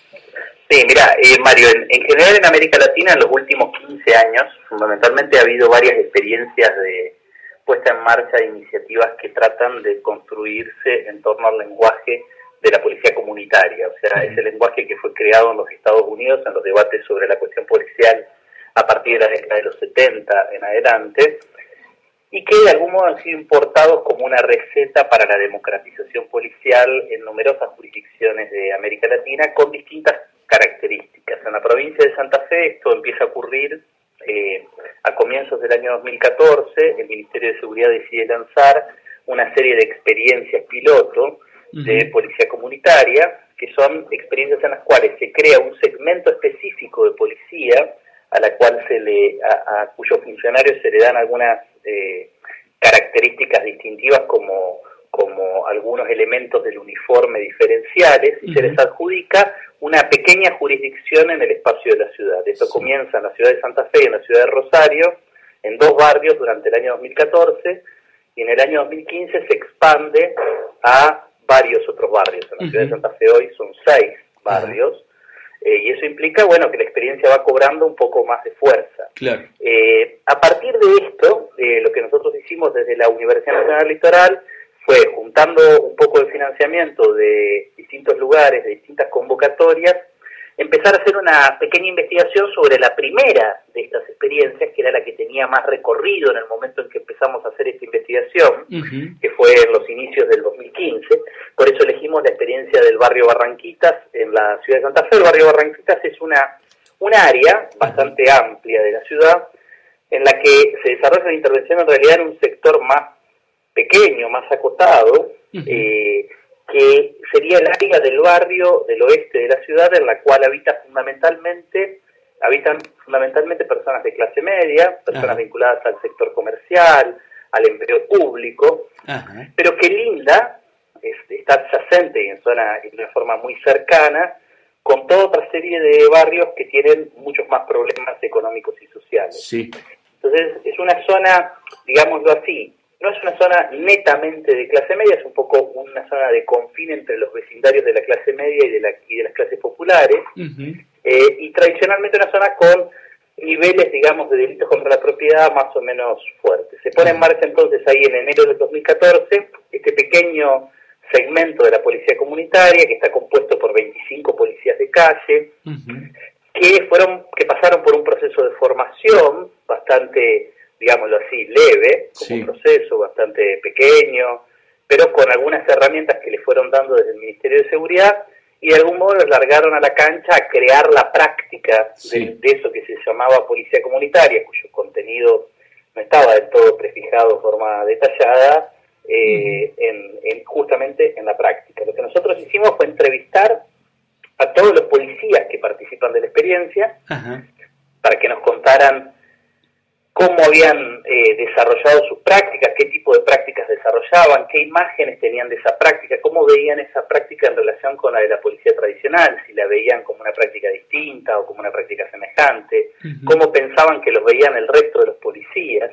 Sí, mira, eh, Mario, en, en general en América Latina en los últimos quince años, fundamentalmente ha habido varias experiencias de puesta en marcha de iniciativas que tratan de construirse en torno al lenguaje de la policía comunitaria, o sea, ese lenguaje que fue creado en los Estados Unidos en los debates sobre la cuestión policial a partir de la década de los setenta en adelante, y que de algún modo han sido importados como una receta para la democratización policial en numerosas jurisdicciones de América Latina con distintas características. En la provincia de Santa Fe esto empieza a ocurrir eh, a comienzos del año dos mil catorce, el Ministerio de Seguridad decide lanzar una serie de experiencias piloto de policía comunitaria, que son experiencias en las cuales se crea un segmento específico de policía a la cual se le a, a cuyos funcionarios se le dan algunas eh, características distintivas como como algunos elementos del uniforme diferenciales y uh-huh. se les adjudica una pequeña jurisdicción en el espacio de la ciudad. Esto sí. comienza en la ciudad de Santa Fe y en la ciudad de Rosario, en dos barrios durante el año dos mil catorce, y en el año dos mil quince se expande a varios otros barrios. En la uh-huh. ciudad de Santa Fe hoy son seis barrios, uh-huh. eh, y eso implica, bueno, que la experiencia va cobrando un poco más de fuerza. Claro. Eh, a partir de esto, eh, lo que nosotros hicimos desde la Universidad Nacional del Litoral fue, juntando un poco de financiamiento de distintos lugares, de distintas convocatorias, empezar a hacer una pequeña investigación sobre la primera de estas experiencias, que era la que tenía más recorrido en el momento en que empezamos a hacer esta investigación, uh-huh. que fue en los inicios del dos mil quince. Por eso elegimos la experiencia del barrio Barranquitas en la ciudad de Santa Fe. El barrio Barranquitas es una, un área bastante amplia de la ciudad en la que se desarrolla la intervención en realidad en un sector más pequeño, más acotado, uh-huh. eh, que sería el área del barrio del oeste de la ciudad, en la cual habita fundamentalmente, habitan fundamentalmente personas de clase media, personas uh-huh. vinculadas al sector comercial, al empleo público, uh-huh. pero que linda, es, está adyacente y en zona, de una forma muy cercana, con toda otra serie de barrios que tienen muchos más problemas económicos y sociales. Sí. Entonces, es una zona, digámoslo así, no es una zona netamente de clase media, es un poco una zona de confín entre los vecindarios de la clase media y de, la, y de las clases populares, uh-huh. eh, y tradicionalmente una zona con niveles, digamos, de delitos contra la propiedad más o menos fuertes. Se pone en marcha entonces ahí en enero del dos mil catorce este pequeño segmento de la policía comunitaria, que está compuesto por veinticinco policías de calle, uh-huh. que fueron que pasaron por un proceso de formación bastante, digámoslo así, leve, como sí. un proceso bastante pequeño, pero con algunas herramientas que le fueron dando desde el Ministerio de Seguridad, y de algún modo los largaron a la cancha a crear la práctica sí. de, de eso que se llamaba policía comunitaria, cuyo contenido no estaba del todo prefijado de forma detallada, eh, uh-huh. en, en justamente en la práctica. Lo que nosotros hicimos fue entrevistar a todos los policías que participan de la experiencia, uh-huh. para que nos contaran cómo habían eh, desarrollado sus prácticas, qué tipo de prácticas desarrollaban, qué imágenes tenían de esa práctica, cómo veían esa práctica en relación con la de la policía tradicional, si la veían como una práctica distinta o como una práctica semejante, uh-huh. cómo pensaban que los veían el resto de los policías,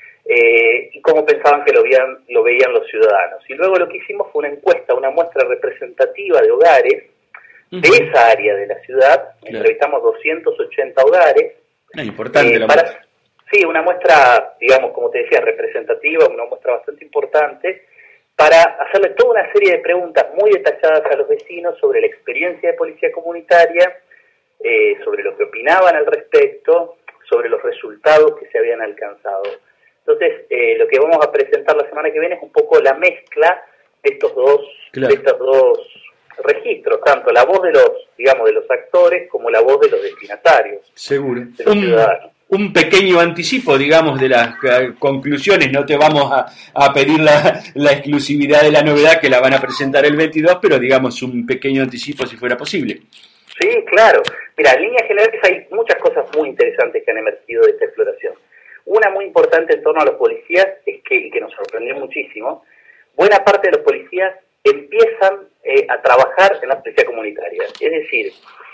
eh, y cómo pensaban que lo veían, lo veían los ciudadanos. Y luego lo que hicimos fue una encuesta, una muestra representativa de hogares uh-huh. de esa área de la ciudad. Claro. Entrevistamos doscientos ochenta hogares. Ah, importante eh, la para, muestra. Sí, una muestra, digamos, como te decía, representativa, una muestra bastante importante, para hacerle toda una serie de preguntas muy detalladas a los vecinos sobre la experiencia de policía comunitaria, eh, sobre lo que opinaban al respecto, sobre los resultados que se habían alcanzado. Entonces, eh, lo que vamos a presentar la semana que viene es un poco la mezcla de estos dos, claro. de estos dos registros, tanto la voz de los, digamos, de los actores como la voz de los destinatarios. Seguro. De los un, ciudadanos. Un pequeño anticipo, digamos, de las uh, conclusiones. No te vamos a, a pedir la, la exclusividad de la novedad, que la van a presentar el veintidós, pero digamos un pequeño anticipo si fuera posible. Sí, claro. Mira, en líneas generales hay muchas cosas muy interesantes que han emergido de esta exploración. Una muy importante en torno a los policías, es que, y que nos sorprendió muchísimo, buena parte de los policías empiezan eh, a trabajar en la policía comunitaria. Es decir,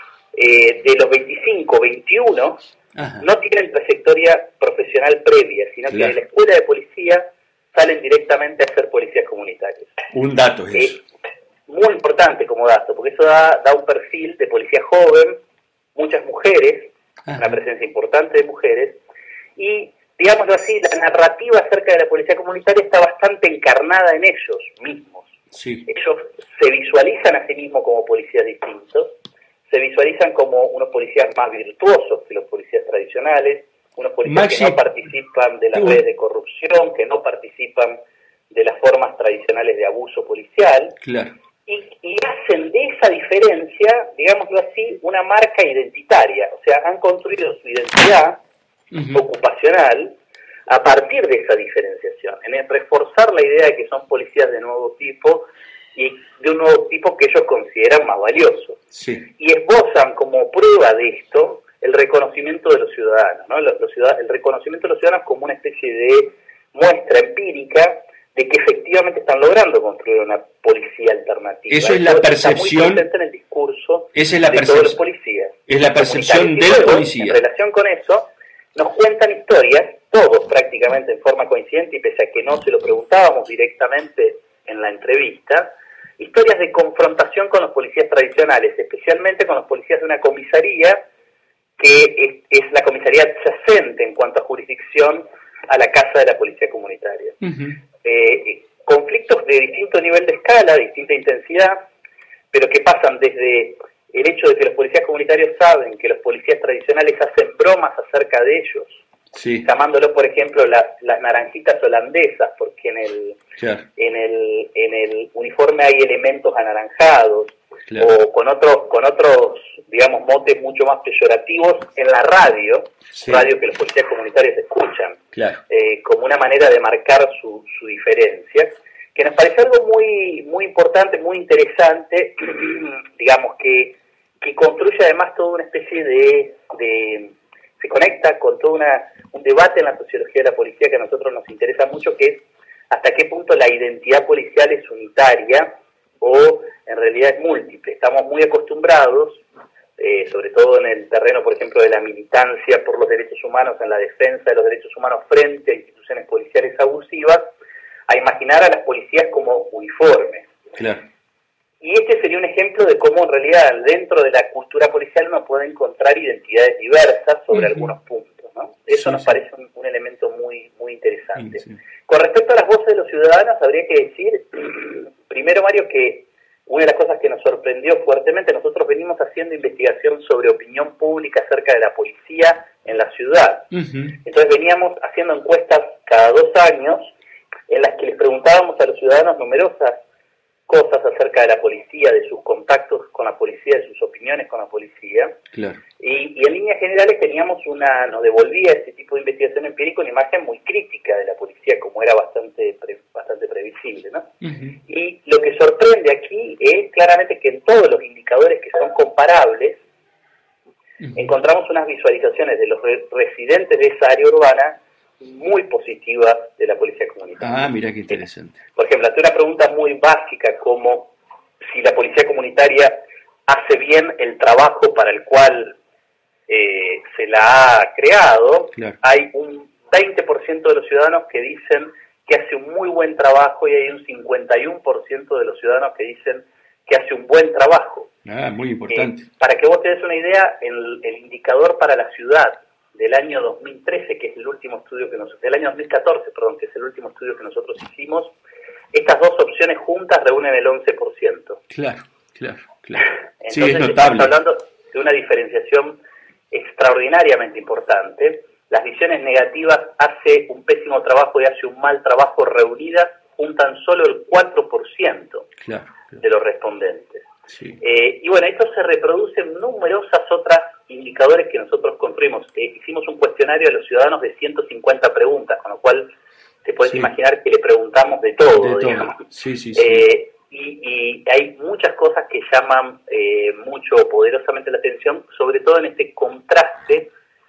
eh, de los veinticinco, veintiuno, Ajá. no tienen trayectoria profesional previa, sino claro. que de la escuela de policía salen directamente a ser policías comunitarios. Un dato es eso. Eh, muy importante como dato, porque eso da, da un perfil de policía joven, muchas mujeres, Ajá. una presencia importante de mujeres, y digámoslo así, la narrativa acerca de la policía comunitaria está bastante encarnada en ellos mismos. Sí. Ellos se visualizan a sí mismos como policías distintos, se visualizan como unos policías más virtuosos que los policías tradicionales, unos policías Maxi, que no participan de las redes de corrupción, que no participan de las formas tradicionales de abuso policial, claro. y, y hacen de esa diferencia, digámoslo así, una marca identitaria. O sea, han construido su identidad uh-huh. ocupacional a partir de esa diferenciación, en el reforzar la idea de que son policías de nuevo tipo y de un nuevo tipo que ellos consideran más valioso. Sí. Y esbozan como prueba de esto el reconocimiento de los ciudadanos, ¿no? Los, los ciudadanos, el reconocimiento de los ciudadanos como una especie de muestra empírica de que efectivamente están logrando construir una policía alternativa. Eso es la percepción. Está muy presente en el discurso esa es la de percepción, todos los policías. Es la percepción del luego, policía. En relación con eso, nos cuentan historias, todos prácticamente en forma coincidente, y pese a que no se lo preguntábamos directamente en la entrevista, historias de confrontación con los policías tradicionales, especialmente con los policías de una comisaría que es, es la comisaría adyacente en cuanto a jurisdicción a la casa de la policía comunitaria. Uh-huh. Eh, conflictos de distinto nivel de escala, de distinta intensidad, pero que pasan desde el hecho de que los policías comunitarios saben que los policías tradicionales hacen bromas acerca de ellos, sí. llamándolos, por ejemplo, la, las naranjitas holandesas, porque en el, claro. en el en el uniforme hay elementos anaranjados, claro. o con otros, con otros, digamos, motes mucho más peyorativos en la radio, sí. radio que los policías comunitarios escuchan, claro. eh, como una manera de marcar su, su diferencia, que nos parece algo muy muy importante, muy interesante, digamos, que, que construye además toda una especie de, de se conecta con todo una, un debate en la sociología de la policía que a nosotros nos interesa mucho, que es hasta qué punto la identidad policial es unitaria o en realidad es múltiple. Estamos muy acostumbrados, eh, sobre todo en el terreno, por ejemplo, de la militancia por los derechos humanos, en la defensa de los derechos humanos frente a instituciones policiales abusivas, a imaginar a las policías como uniformes. Claro. Y este sería un ejemplo de cómo en realidad dentro de la cultura policial uno puede encontrar identidades diversas sobre uh-huh. algunos puntos, ¿no? Eso sí, nos sí. parece un, un elemento muy muy interesante. Sí, sí. Con respecto a las voces de los ciudadanos, habría que decir, primero, Mario, que una de las cosas que nos sorprendió fuertemente, nosotros venimos haciendo investigación sobre opinión pública acerca de la policía en la ciudad. Uh-huh. Entonces veníamos haciendo encuestas cada dos años en las que les preguntábamos a los ciudadanos numerosas cosas acerca de la policía, de sus contactos con la policía, de sus opiniones con la policía. Claro. Y, y en líneas generales teníamos una, nos devolvía este tipo de investigación empírica una imagen muy crítica de la policía, como era bastante pre, bastante previsible, ¿no? Uh-huh. Y lo que sorprende aquí es claramente que en todos los indicadores que son comparables, uh-huh. encontramos unas visualizaciones de los re, residentes de esa área urbana muy positivas de la policía comunitaria. Ah, mira qué interesante. Por ejemplo, ante una pregunta muy básica como si la policía comunitaria hace bien el trabajo para el cual eh, se la ha creado, claro. hay un veinte por ciento de los ciudadanos que dicen que hace un muy buen trabajo y hay un cincuenta y uno por ciento de los ciudadanos que dicen que hace un buen trabajo. Ah, muy importante. Eh, para que vos te des una idea, el, el indicador para la ciudad del año dos mil trece, que es el último estudio que nosotros, del año dos mil catorce, perdón, que es el último estudio que nosotros hicimos, estas dos opciones juntas reúnen el once por ciento. Claro, claro, claro. Entonces, sí, es notable. Estamos hablando de una diferenciación extraordinariamente importante. Las visiones negativas, hace un pésimo trabajo y hace un mal trabajo, reunidas juntan solo el cuatro por ciento claro, claro. de los respondentes. Sí. Eh, y bueno, esto se reproduce en numerosas otras indicadores que nosotros construimos. Eh, hicimos un cuestionario a los ciudadanos de ciento cincuenta preguntas, con lo cual te puedes sí. imaginar que le preguntamos de todo, de digamos. todo. Sí, sí, sí. Eh, y, y hay muchas cosas que llaman eh, mucho, poderosamente la atención, sobre todo en este contraste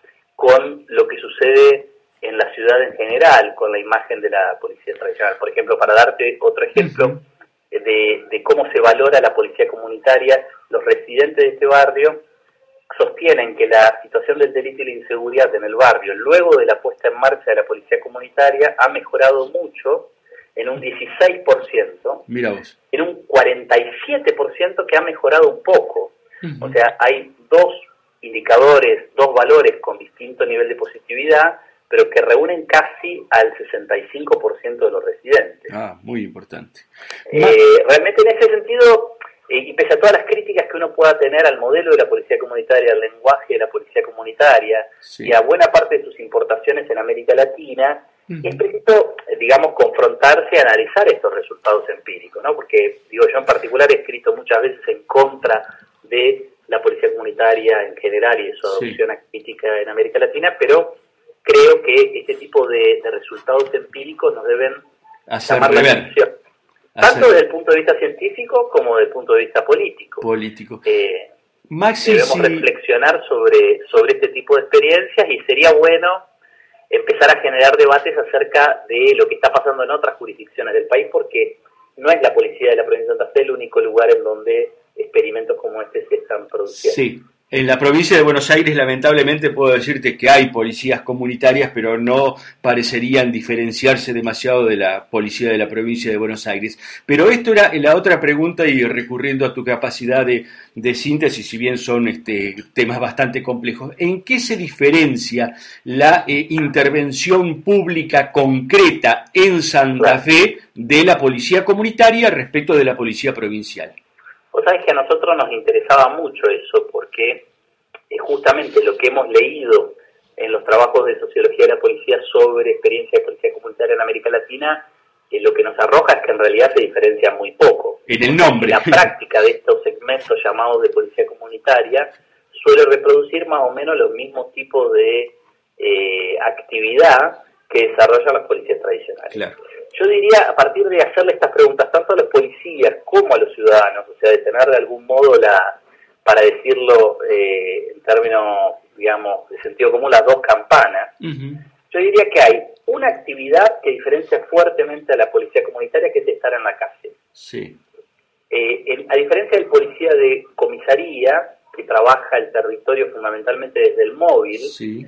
con lo que sucede en la ciudad en general, con la imagen de la policía tradicional. Por ejemplo, para darte otro ejemplo, uh-huh. De, de cómo se valora la policía comunitaria, los residentes de este barrio sostienen que la situación del delito y la inseguridad en el barrio, luego de la puesta en marcha de la policía comunitaria, ha mejorado mucho, en un dieciséis por ciento, Mira vos. en un cuarenta y siete por ciento que ha mejorado un poco. Uh-huh. O sea, hay dos indicadores, dos valores con distinto nivel de positividad, pero que reúnen casi al sesenta y cinco por ciento de los residentes. Ah, muy importante. Eh, realmente en ese sentido, eh, y pese a todas las críticas que uno pueda tener al modelo de la policía comunitaria, al lenguaje de la policía comunitaria, sí. y a buena parte de sus importaciones en América Latina, uh-huh. es preciso, digamos, confrontarse y analizar estos resultados empíricos, ¿no? Porque, digo, yo en particular he escrito muchas veces en contra de la policía comunitaria en general y de su adopción sí. crítica en América Latina, pero creo que este tipo de, de resultados empíricos nos deben hacer llamar rever. la atención, tanto desde el punto de vista científico como desde el punto de vista político. Político. Eh, Maxi, debemos sí. reflexionar sobre, sobre este tipo de experiencias y sería bueno empezar a generar debates acerca de lo que está pasando en otras jurisdicciones del país, porque no es la policía de la provincia de Santa Fe el único lugar en donde experimentos como este se están produciendo. Sí, en la provincia de Buenos Aires lamentablemente puedo decirte que hay policías comunitarias, pero no parecerían diferenciarse demasiado de la policía de la provincia de Buenos Aires. Pero esto era la otra pregunta, y recurriendo a tu capacidad de, de síntesis, si bien son este, temas bastante complejos, ¿en qué se diferencia la eh, intervención pública concreta en Santa Fe de la policía comunitaria respecto de la policía provincial? Vos sabés que a nosotros nos interesaba mucho eso, porque eh, justamente lo que hemos leído en los trabajos de sociología de la policía sobre experiencia de policía comunitaria en América Latina, eh, lo que nos arroja es que en realidad se diferencia muy poco. En el nombre. La práctica de estos segmentos llamados de policía comunitaria suele reproducir más o menos los mismos tipos de eh, actividad que desarrollan las policías tradicionales. Claro. Yo diría, a partir de hacerle estas preguntas tanto a los policías como a los ciudadanos, o sea, de tener de algún modo la, para decirlo eh, en términos, digamos, de sentido común, las dos campanas, uh-huh. yo diría que hay una actividad que diferencia fuertemente a la policía comunitaria, que es estar en la calle. Sí. Eh, en, a diferencia del policía de comisaría, que trabaja el territorio fundamentalmente desde el móvil, sí.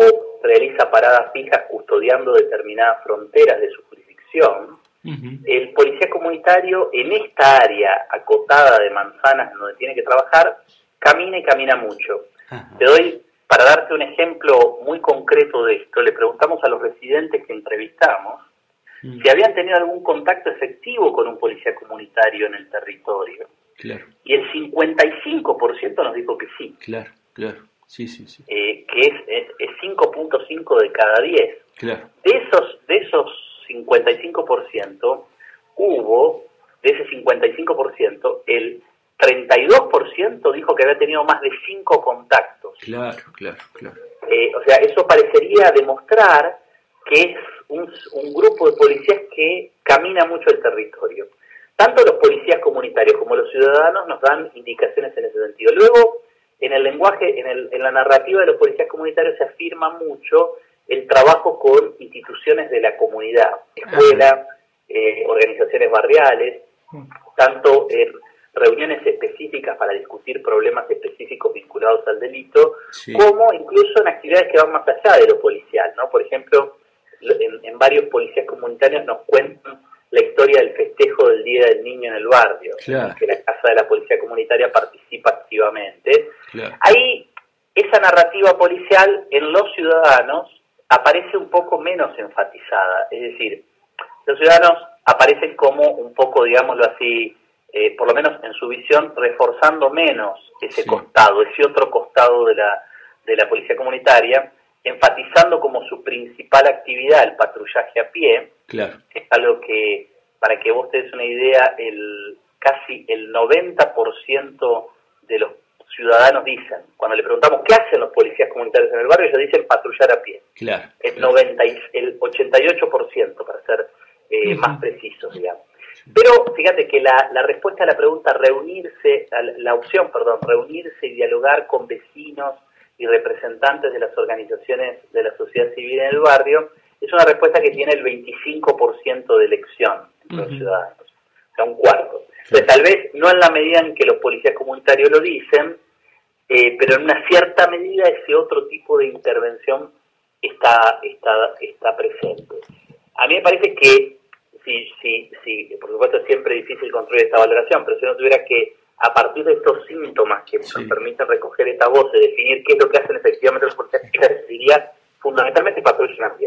o realiza paradas fijas custodiando determinadas fronteras de su jurisdicción, uh-huh. el policía comunitario en esta área acotada de manzanas donde tiene que trabajar, camina y camina mucho. Uh-huh. Te doy, para darte un ejemplo muy concreto de esto, le preguntamos a los residentes que entrevistamos uh-huh. si habían tenido algún contacto efectivo con un policía comunitario en el territorio. Claro. Y el cincuenta y cinco por ciento nos dijo que sí. Claro, claro. Sí, sí, sí. Eh, que es, es, es cinco punto cinco de cada diez. Claro. De esos, de esos cincuenta y cinco por ciento, hubo, de ese cincuenta y cinco por ciento, el treinta y dos por ciento dijo que había tenido más de cinco contactos. Claro, claro, claro. Eh, o sea, eso parecería demostrar que es un, un grupo de policías que camina mucho el territorio. Tanto los policías comunitarios como los ciudadanos nos dan indicaciones en ese sentido. Luego, en el lenguaje, en, el, en la narrativa de los policías comunitarios se afirma mucho el trabajo con instituciones de la comunidad, escuelas, eh, organizaciones barriales, tanto en reuniones específicas para discutir problemas específicos vinculados al delito, sí. como incluso en actividades que van más allá de lo policial, ¿no? Por ejemplo, en, en varios policías comunitarios nos cuentan la historia del festejo del Día del Niño en el barrio, claro. en que la Casa de la Policía Comunitaria participa activamente. Claro. Ahí, esa narrativa policial en los ciudadanos aparece un poco menos enfatizada, es decir, los ciudadanos aparecen como un poco, digámoslo así, eh, por lo menos en su visión, reforzando menos ese sí. costado, ese otro costado de la, de la policía comunitaria, enfatizando como su principal actividad el patrullaje a pie. Claro. Es algo que, para que vos te des una idea, el casi el noventa por ciento de los ciudadanos dicen, cuando le preguntamos qué hacen los policías comunitarios en el barrio, ellos dicen patrullar a pie. Claro. El, claro. noventa, el ochenta y ocho por ciento, para ser eh, uh-huh. más precisos, digamos. Pero fíjate que la, la respuesta a la pregunta reunirse, la opción, perdón, reunirse y dialogar con vecinos y representantes de las organizaciones de la sociedad civil en el barrio, es una respuesta que tiene el veinticinco por ciento de elección entre uh-huh. los ciudadanos, o sea, un cuarto. Entonces, tal vez no en la medida en que los policías comunitarios lo dicen, eh, pero en una cierta medida ese otro tipo de intervención está, está, está presente. A mí me parece que, si, si, si, por supuesto es siempre difícil construir esta valoración, pero si uno tuviera que, a partir de estos síntomas que sí. nos permiten recoger esta voz y definir qué es lo que hacen efectivamente los policías, diría fundamentalmente patrullan a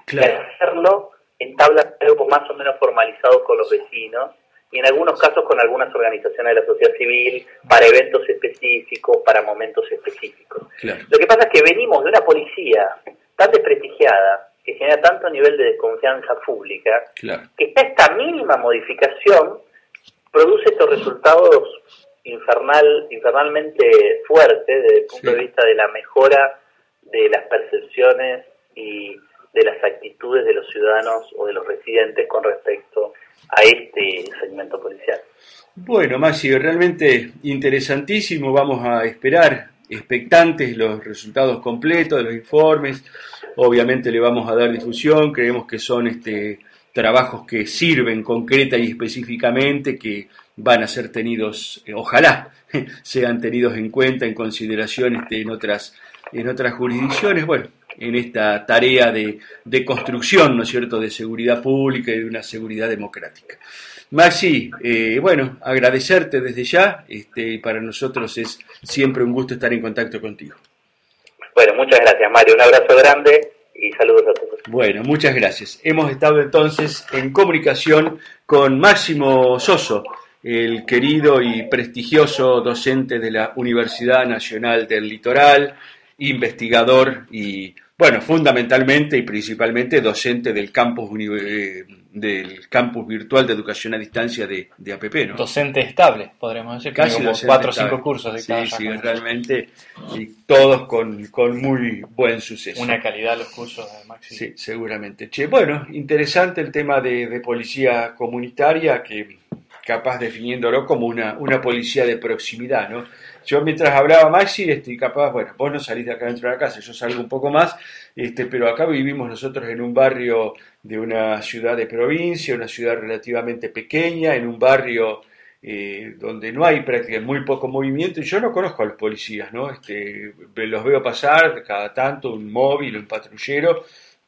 Claro. Y al hacerlo, entabla algo más o menos formalizado con los vecinos, y en algunos casos con algunas organizaciones de la sociedad civil, para eventos específicos, para momentos específicos. Claro. Lo que pasa es que venimos de una policía tan desprestigiada, que genera tanto nivel de desconfianza pública, Claro. que esta mínima modificación produce estos resultados infernal, infernalmente fuertes desde el punto Sí. de vista de la mejora de las percepciones y de las actitudes de los ciudadanos o de los residentes con respecto a este segmento policial. Bueno, Maxi, realmente interesantísimo. Vamos a esperar expectantes los resultados completos de los informes. Obviamente le vamos a dar difusión. Creemos que son este, trabajos que sirven concreta y específicamente, que van a ser tenidos, eh, ojalá sean tenidos en cuenta, en consideración este, en otras, en otras jurisdicciones. Bueno, en esta tarea de, de construcción, ¿no es cierto?, de seguridad pública y de una seguridad democrática. Maxi, eh, bueno, agradecerte desde ya, este, y para nosotros es siempre un gusto estar en contacto contigo. Bueno, muchas gracias, Mario. Un abrazo grande y saludos a todos. Bueno, muchas gracias. Hemos estado entonces en comunicación con Máximo Soso, el querido y prestigioso docente de la Universidad Nacional del Litoral, investigador y, bueno, fundamentalmente y principalmente docente del campus eh, del campus virtual de educación a distancia de, de A P P, ¿no? Docente estable, podríamos decir, Casi como docente cuatro o estable. cinco cursos de Sí, cada sí, uno. realmente, y todos con, con muy buen suceso. Una calidad los cursos de Maxi. Sí, seguramente. Che, bueno, interesante el tema de, de policía comunitaria, que capaz definiéndolo como una, una policía de proximidad, ¿no? Yo mientras hablaba Maxi, este, capaz, bueno, vos no salís de acá dentro de la casa, yo salgo un poco más, este, pero acá vivimos nosotros en un barrio de una ciudad de provincia, una ciudad relativamente pequeña, en un barrio eh, donde no hay prácticamente muy poco movimiento, y yo no conozco a los policías, ¿no? Este, los veo pasar cada tanto, un móvil, un patrullero,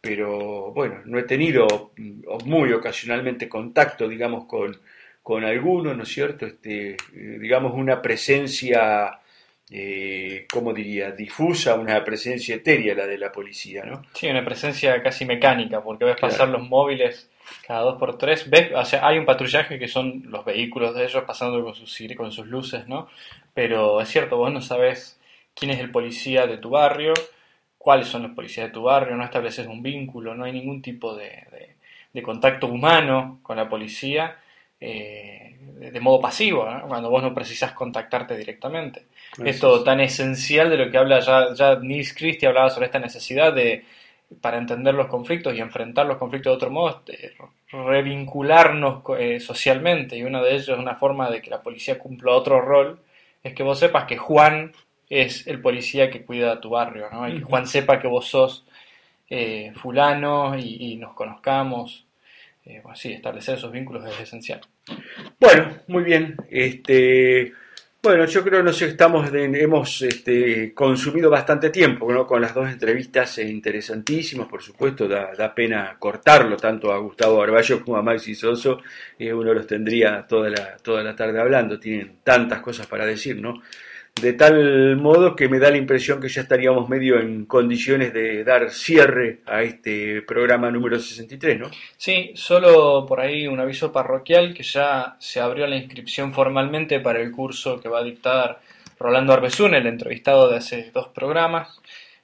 pero bueno, no he tenido muy ocasionalmente contacto, digamos, con con algunos, ¿no es cierto?, este, digamos una presencia, eh, ¿cómo diría?, difusa, una presencia etérea la de la policía, ¿no? Sí, una presencia casi mecánica, porque ves Claro. pasar los móviles cada dos por tres, ves, o sea, hay un patrullaje que son los vehículos de ellos pasando con sus, con sus luces, ¿no? Pero es cierto, vos no sabés quién es el policía de tu barrio, cuáles son los policías de tu barrio, no estableces un vínculo, no hay ningún tipo de, de, de contacto humano con la policía, Eh, de modo pasivo, ¿no? Cuando vos no precisás contactarte directamente. Eso Esto es. tan esencial de lo que habla ya, ya Nils Christie hablaba sobre esta necesidad de, para entender los conflictos y enfrentar los conflictos de otro modo, de revincularnos eh, socialmente, y uno de ellos, una forma de que la policía cumpla otro rol, es que vos sepas que Juan es el policía que cuida tu barrio, ¿no? Y que Juan sepa que vos sos eh, fulano y, y nos conozcamos. Eh, bueno, sí, establecer esos vínculos es esencial. Bueno, muy bien. Este, bueno, yo creo, no sé, estamos de, hemos este, consumido bastante tiempo, ¿no?, con las dos entrevistas interesantísimas, por supuesto, da, da pena cortarlo tanto a Gustavo Barballo como a Maxi Soso, eh, uno los tendría toda la, toda la tarde hablando, tienen tantas cosas para decir, ¿no? De tal modo que me da la impresión que ya estaríamos medio en condiciones de dar cierre a este programa número sesenta y tres, ¿no? Sí, solo por ahí un aviso parroquial, que ya se abrió la inscripción formalmente para el curso que va a dictar Rolando Arbezún, el entrevistado de hace dos programas,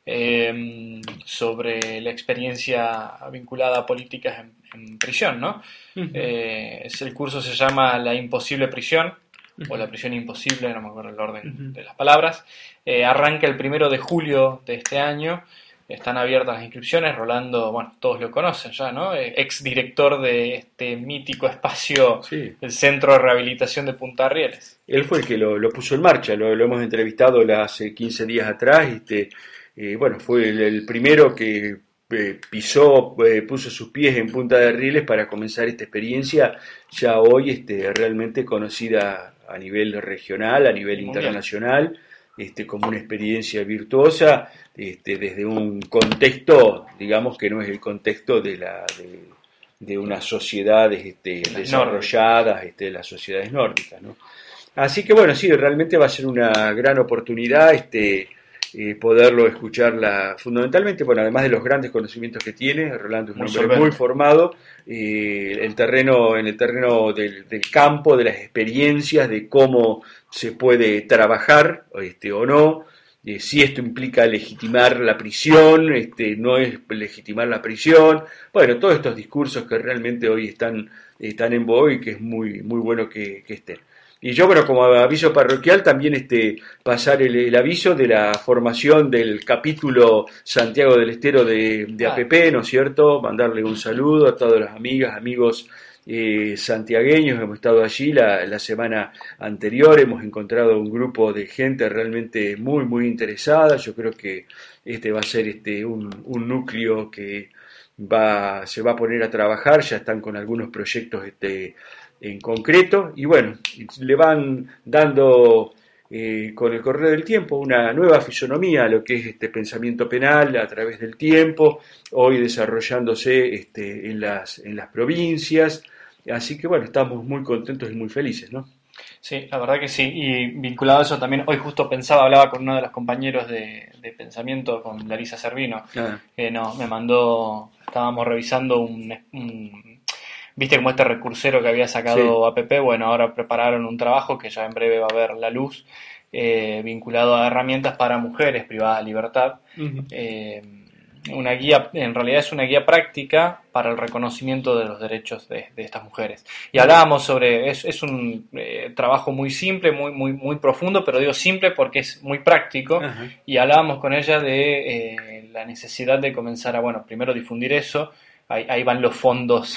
eh, sobre la experiencia vinculada a políticas en, en prisión, ¿no? Uh-huh. Eh, es, el curso se llama La Imposible Prisión, o La Prisión Imposible, no me acuerdo el orden uh-huh. de las palabras. Eh, arranca el primero de julio de este año, están abiertas las inscripciones. Rolando, bueno, todos lo conocen ya, ¿no? Eh, ex director de este mítico espacio, sí. el Centro de Rehabilitación de Punta Rieles. Él fue el que lo, lo puso en marcha, lo, lo hemos entrevistado hace quince días atrás, este, eh, bueno, fue el, el primero que eh, pisó, eh, puso sus pies en Punta de Rieles para comenzar esta experiencia, ya hoy este, realmente conocida a nivel regional, a nivel Muy internacional, bien. Este, como una experiencia virtuosa, este, desde un contexto, digamos que no es el contexto de la de, de unas sociedades este, desarrolladas, este, de las sociedades nórdicas, ¿no? Así que bueno, sí, realmente va a ser una gran oportunidad, este, eh, poderlo escucharla fundamentalmente, bueno, además de los grandes conocimientos que tiene, Rolando es un Muy hombre solvente. muy formado, eh, el terreno, en el terreno del, del campo, de las experiencias, de cómo se puede trabajar este, o no, eh, si esto implica legitimar la prisión, este, no es legitimar la prisión, bueno, todos estos discursos que realmente hoy están, están en boga y que es muy, muy bueno que, que estén. Y yo, bueno, como aviso parroquial, también este, pasar el, el aviso de la formación del capítulo Santiago del Estero de, de A P P, ¿no es cierto? Mandarle un saludo a todas las amigas, amigos eh, santiagueños. Hemos estado allí la, la semana anterior, hemos encontrado un grupo de gente realmente muy, muy interesada. Yo creo que este va a ser este, un, un núcleo que va, se va a poner a trabajar, ya están con algunos proyectos este, en concreto, y bueno, le van dando eh, con el correr del tiempo una nueva fisonomía a lo que es este pensamiento penal a través del tiempo, hoy desarrollándose este, en, las, en las provincias, así que bueno, estamos muy contentos y muy felices, ¿no? Sí, la verdad que sí, y vinculado a eso también, hoy justo pensaba, hablaba con uno de los compañeros de, de pensamiento, con Larisa Servino, Ah. que no, me mandó, estábamos revisando un, un viste como este recursero que había sacado Sí. A P P, bueno, ahora prepararon un trabajo que ya en breve va a ver la luz, eh, vinculado a herramientas para mujeres privadas de libertad, Uh-huh. eh, una guía, en realidad es una guía práctica para el reconocimiento de los derechos de, de estas mujeres. Y hablábamos sobre, es, es un eh, trabajo muy simple, muy, muy, muy profundo, pero digo simple porque es muy práctico, Ajá. y hablábamos con ella de eh, la necesidad de comenzar a, bueno, primero difundir eso. Ahí, ahí van los fondos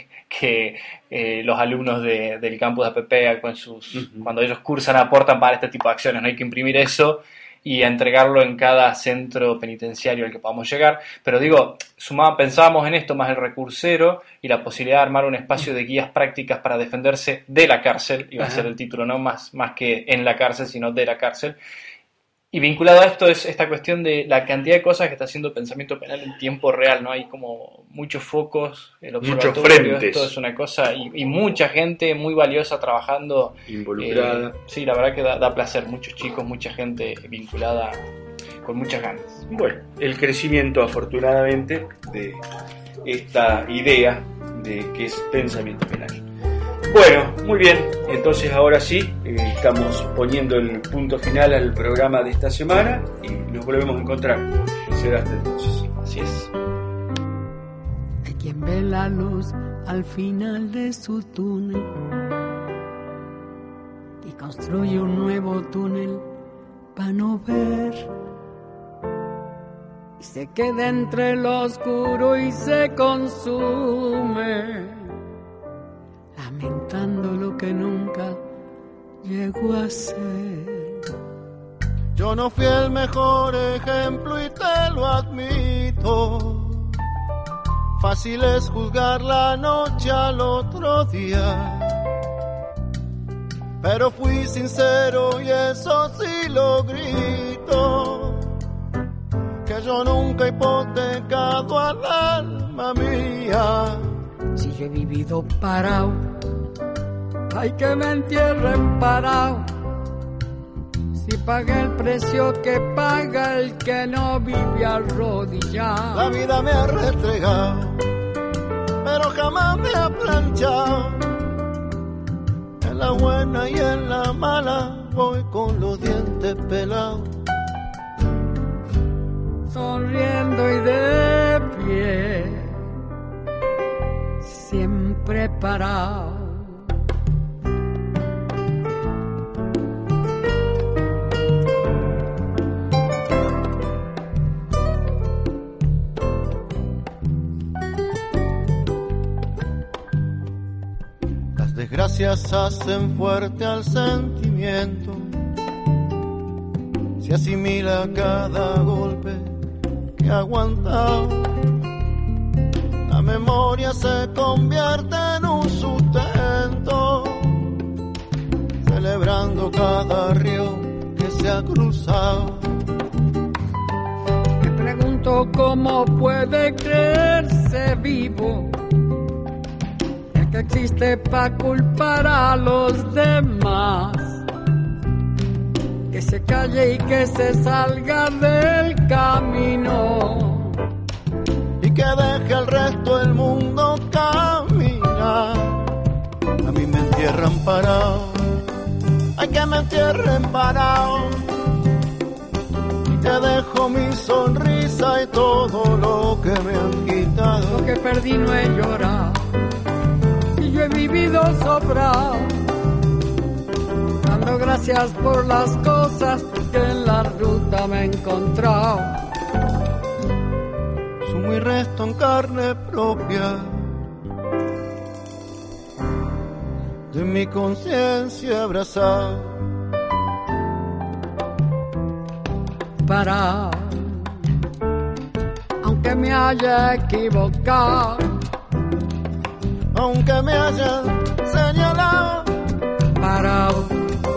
que eh, los alumnos de, del campus de A P P con sus, uh-huh. cuando ellos cursan aportan para este tipo de acciones. No hay que imprimir eso y entregarlo en cada centro penitenciario al que podamos llegar. Pero digo, sumaba, pensábamos en esto más el recursero y la posibilidad de armar un espacio de guías prácticas para defenderse de la cárcel, iba Ajá. a ser el título, no más, más que en la cárcel, sino de la cárcel. Y vinculado a esto es esta cuestión de la cantidad de cosas que está haciendo pensamiento penal en tiempo real, ¿no? Hay como muchos focos, el observatorio, muchos frentes. Esto es una cosa, y, y mucha gente muy valiosa trabajando. Involucrada. Eh, sí, la verdad que da, da placer, muchos chicos, mucha gente vinculada con muchas ganas. Bueno, el crecimiento afortunadamente de esta idea de que es pensamiento penal. Bueno, muy bien, entonces ahora sí, eh, estamos poniendo el punto final al programa de esta semana y nos volvemos a encontrar. Será hasta entonces. Así es. Hay quien ve la luz al final de su túnel y construye un nuevo túnel para no ver, y se queda entre lo oscuro y se consume, lamentando lo que nunca llegó a ser. Yo no fui el mejor ejemplo y te lo admito. Fácil es juzgar la noche al otro día, pero fui sincero y eso sí lo grito, que yo nunca he hipotecado al alma mía. Si yo he vivido parado, hay que me entierren parado. Si pagué el precio que paga el que no vive arrodillado. La vida me ha restregado, pero jamás me ha planchado. En la buena y en la mala voy con los dientes pelados, sonriendo y de pie, siempre parado. Las desgracias hacen fuerte al sentimiento, se asimila cada golpe que ha aguantado. La memoria se convierte en un sustento, celebrando cada río que se ha cruzado. Me pregunto cómo puede creerse vivo el que existe para culpar a los demás, que se calle y que se salga del camino y que deje al resto del mundo caminar. A mí me entierran parado, ay que me entierren parado, y te dejo mi sonrisa y todo lo que me han quitado. Lo que perdí no he llorado y yo he vivido sobrado, dando gracias por las cosas que en la ruta me he encontrado. Sumo y resto en carne propia de mi conciencia abrazado. Para, aunque me haya equivocado, aunque me hayan señalado, parado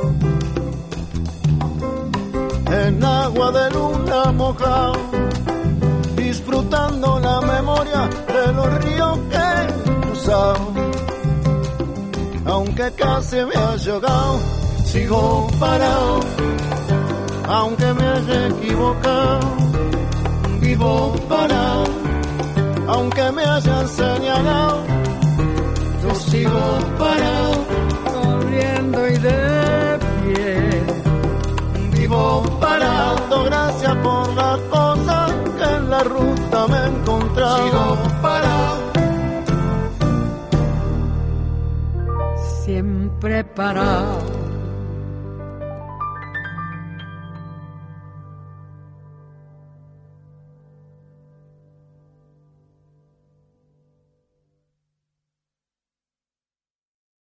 en agua de luna mojado, disfrutando la memoria de los ríos que he cruzado. Aunque casi me haya ahogado, sigo parado. Aunque me haya equivocado, vivo parado. Aunque me hayan señalado, yo sigo parado. Corriendo y de pie, vivo parado. Gracias por las cosas que en la ruta me he encontrado. Sigo parado, siempre parado.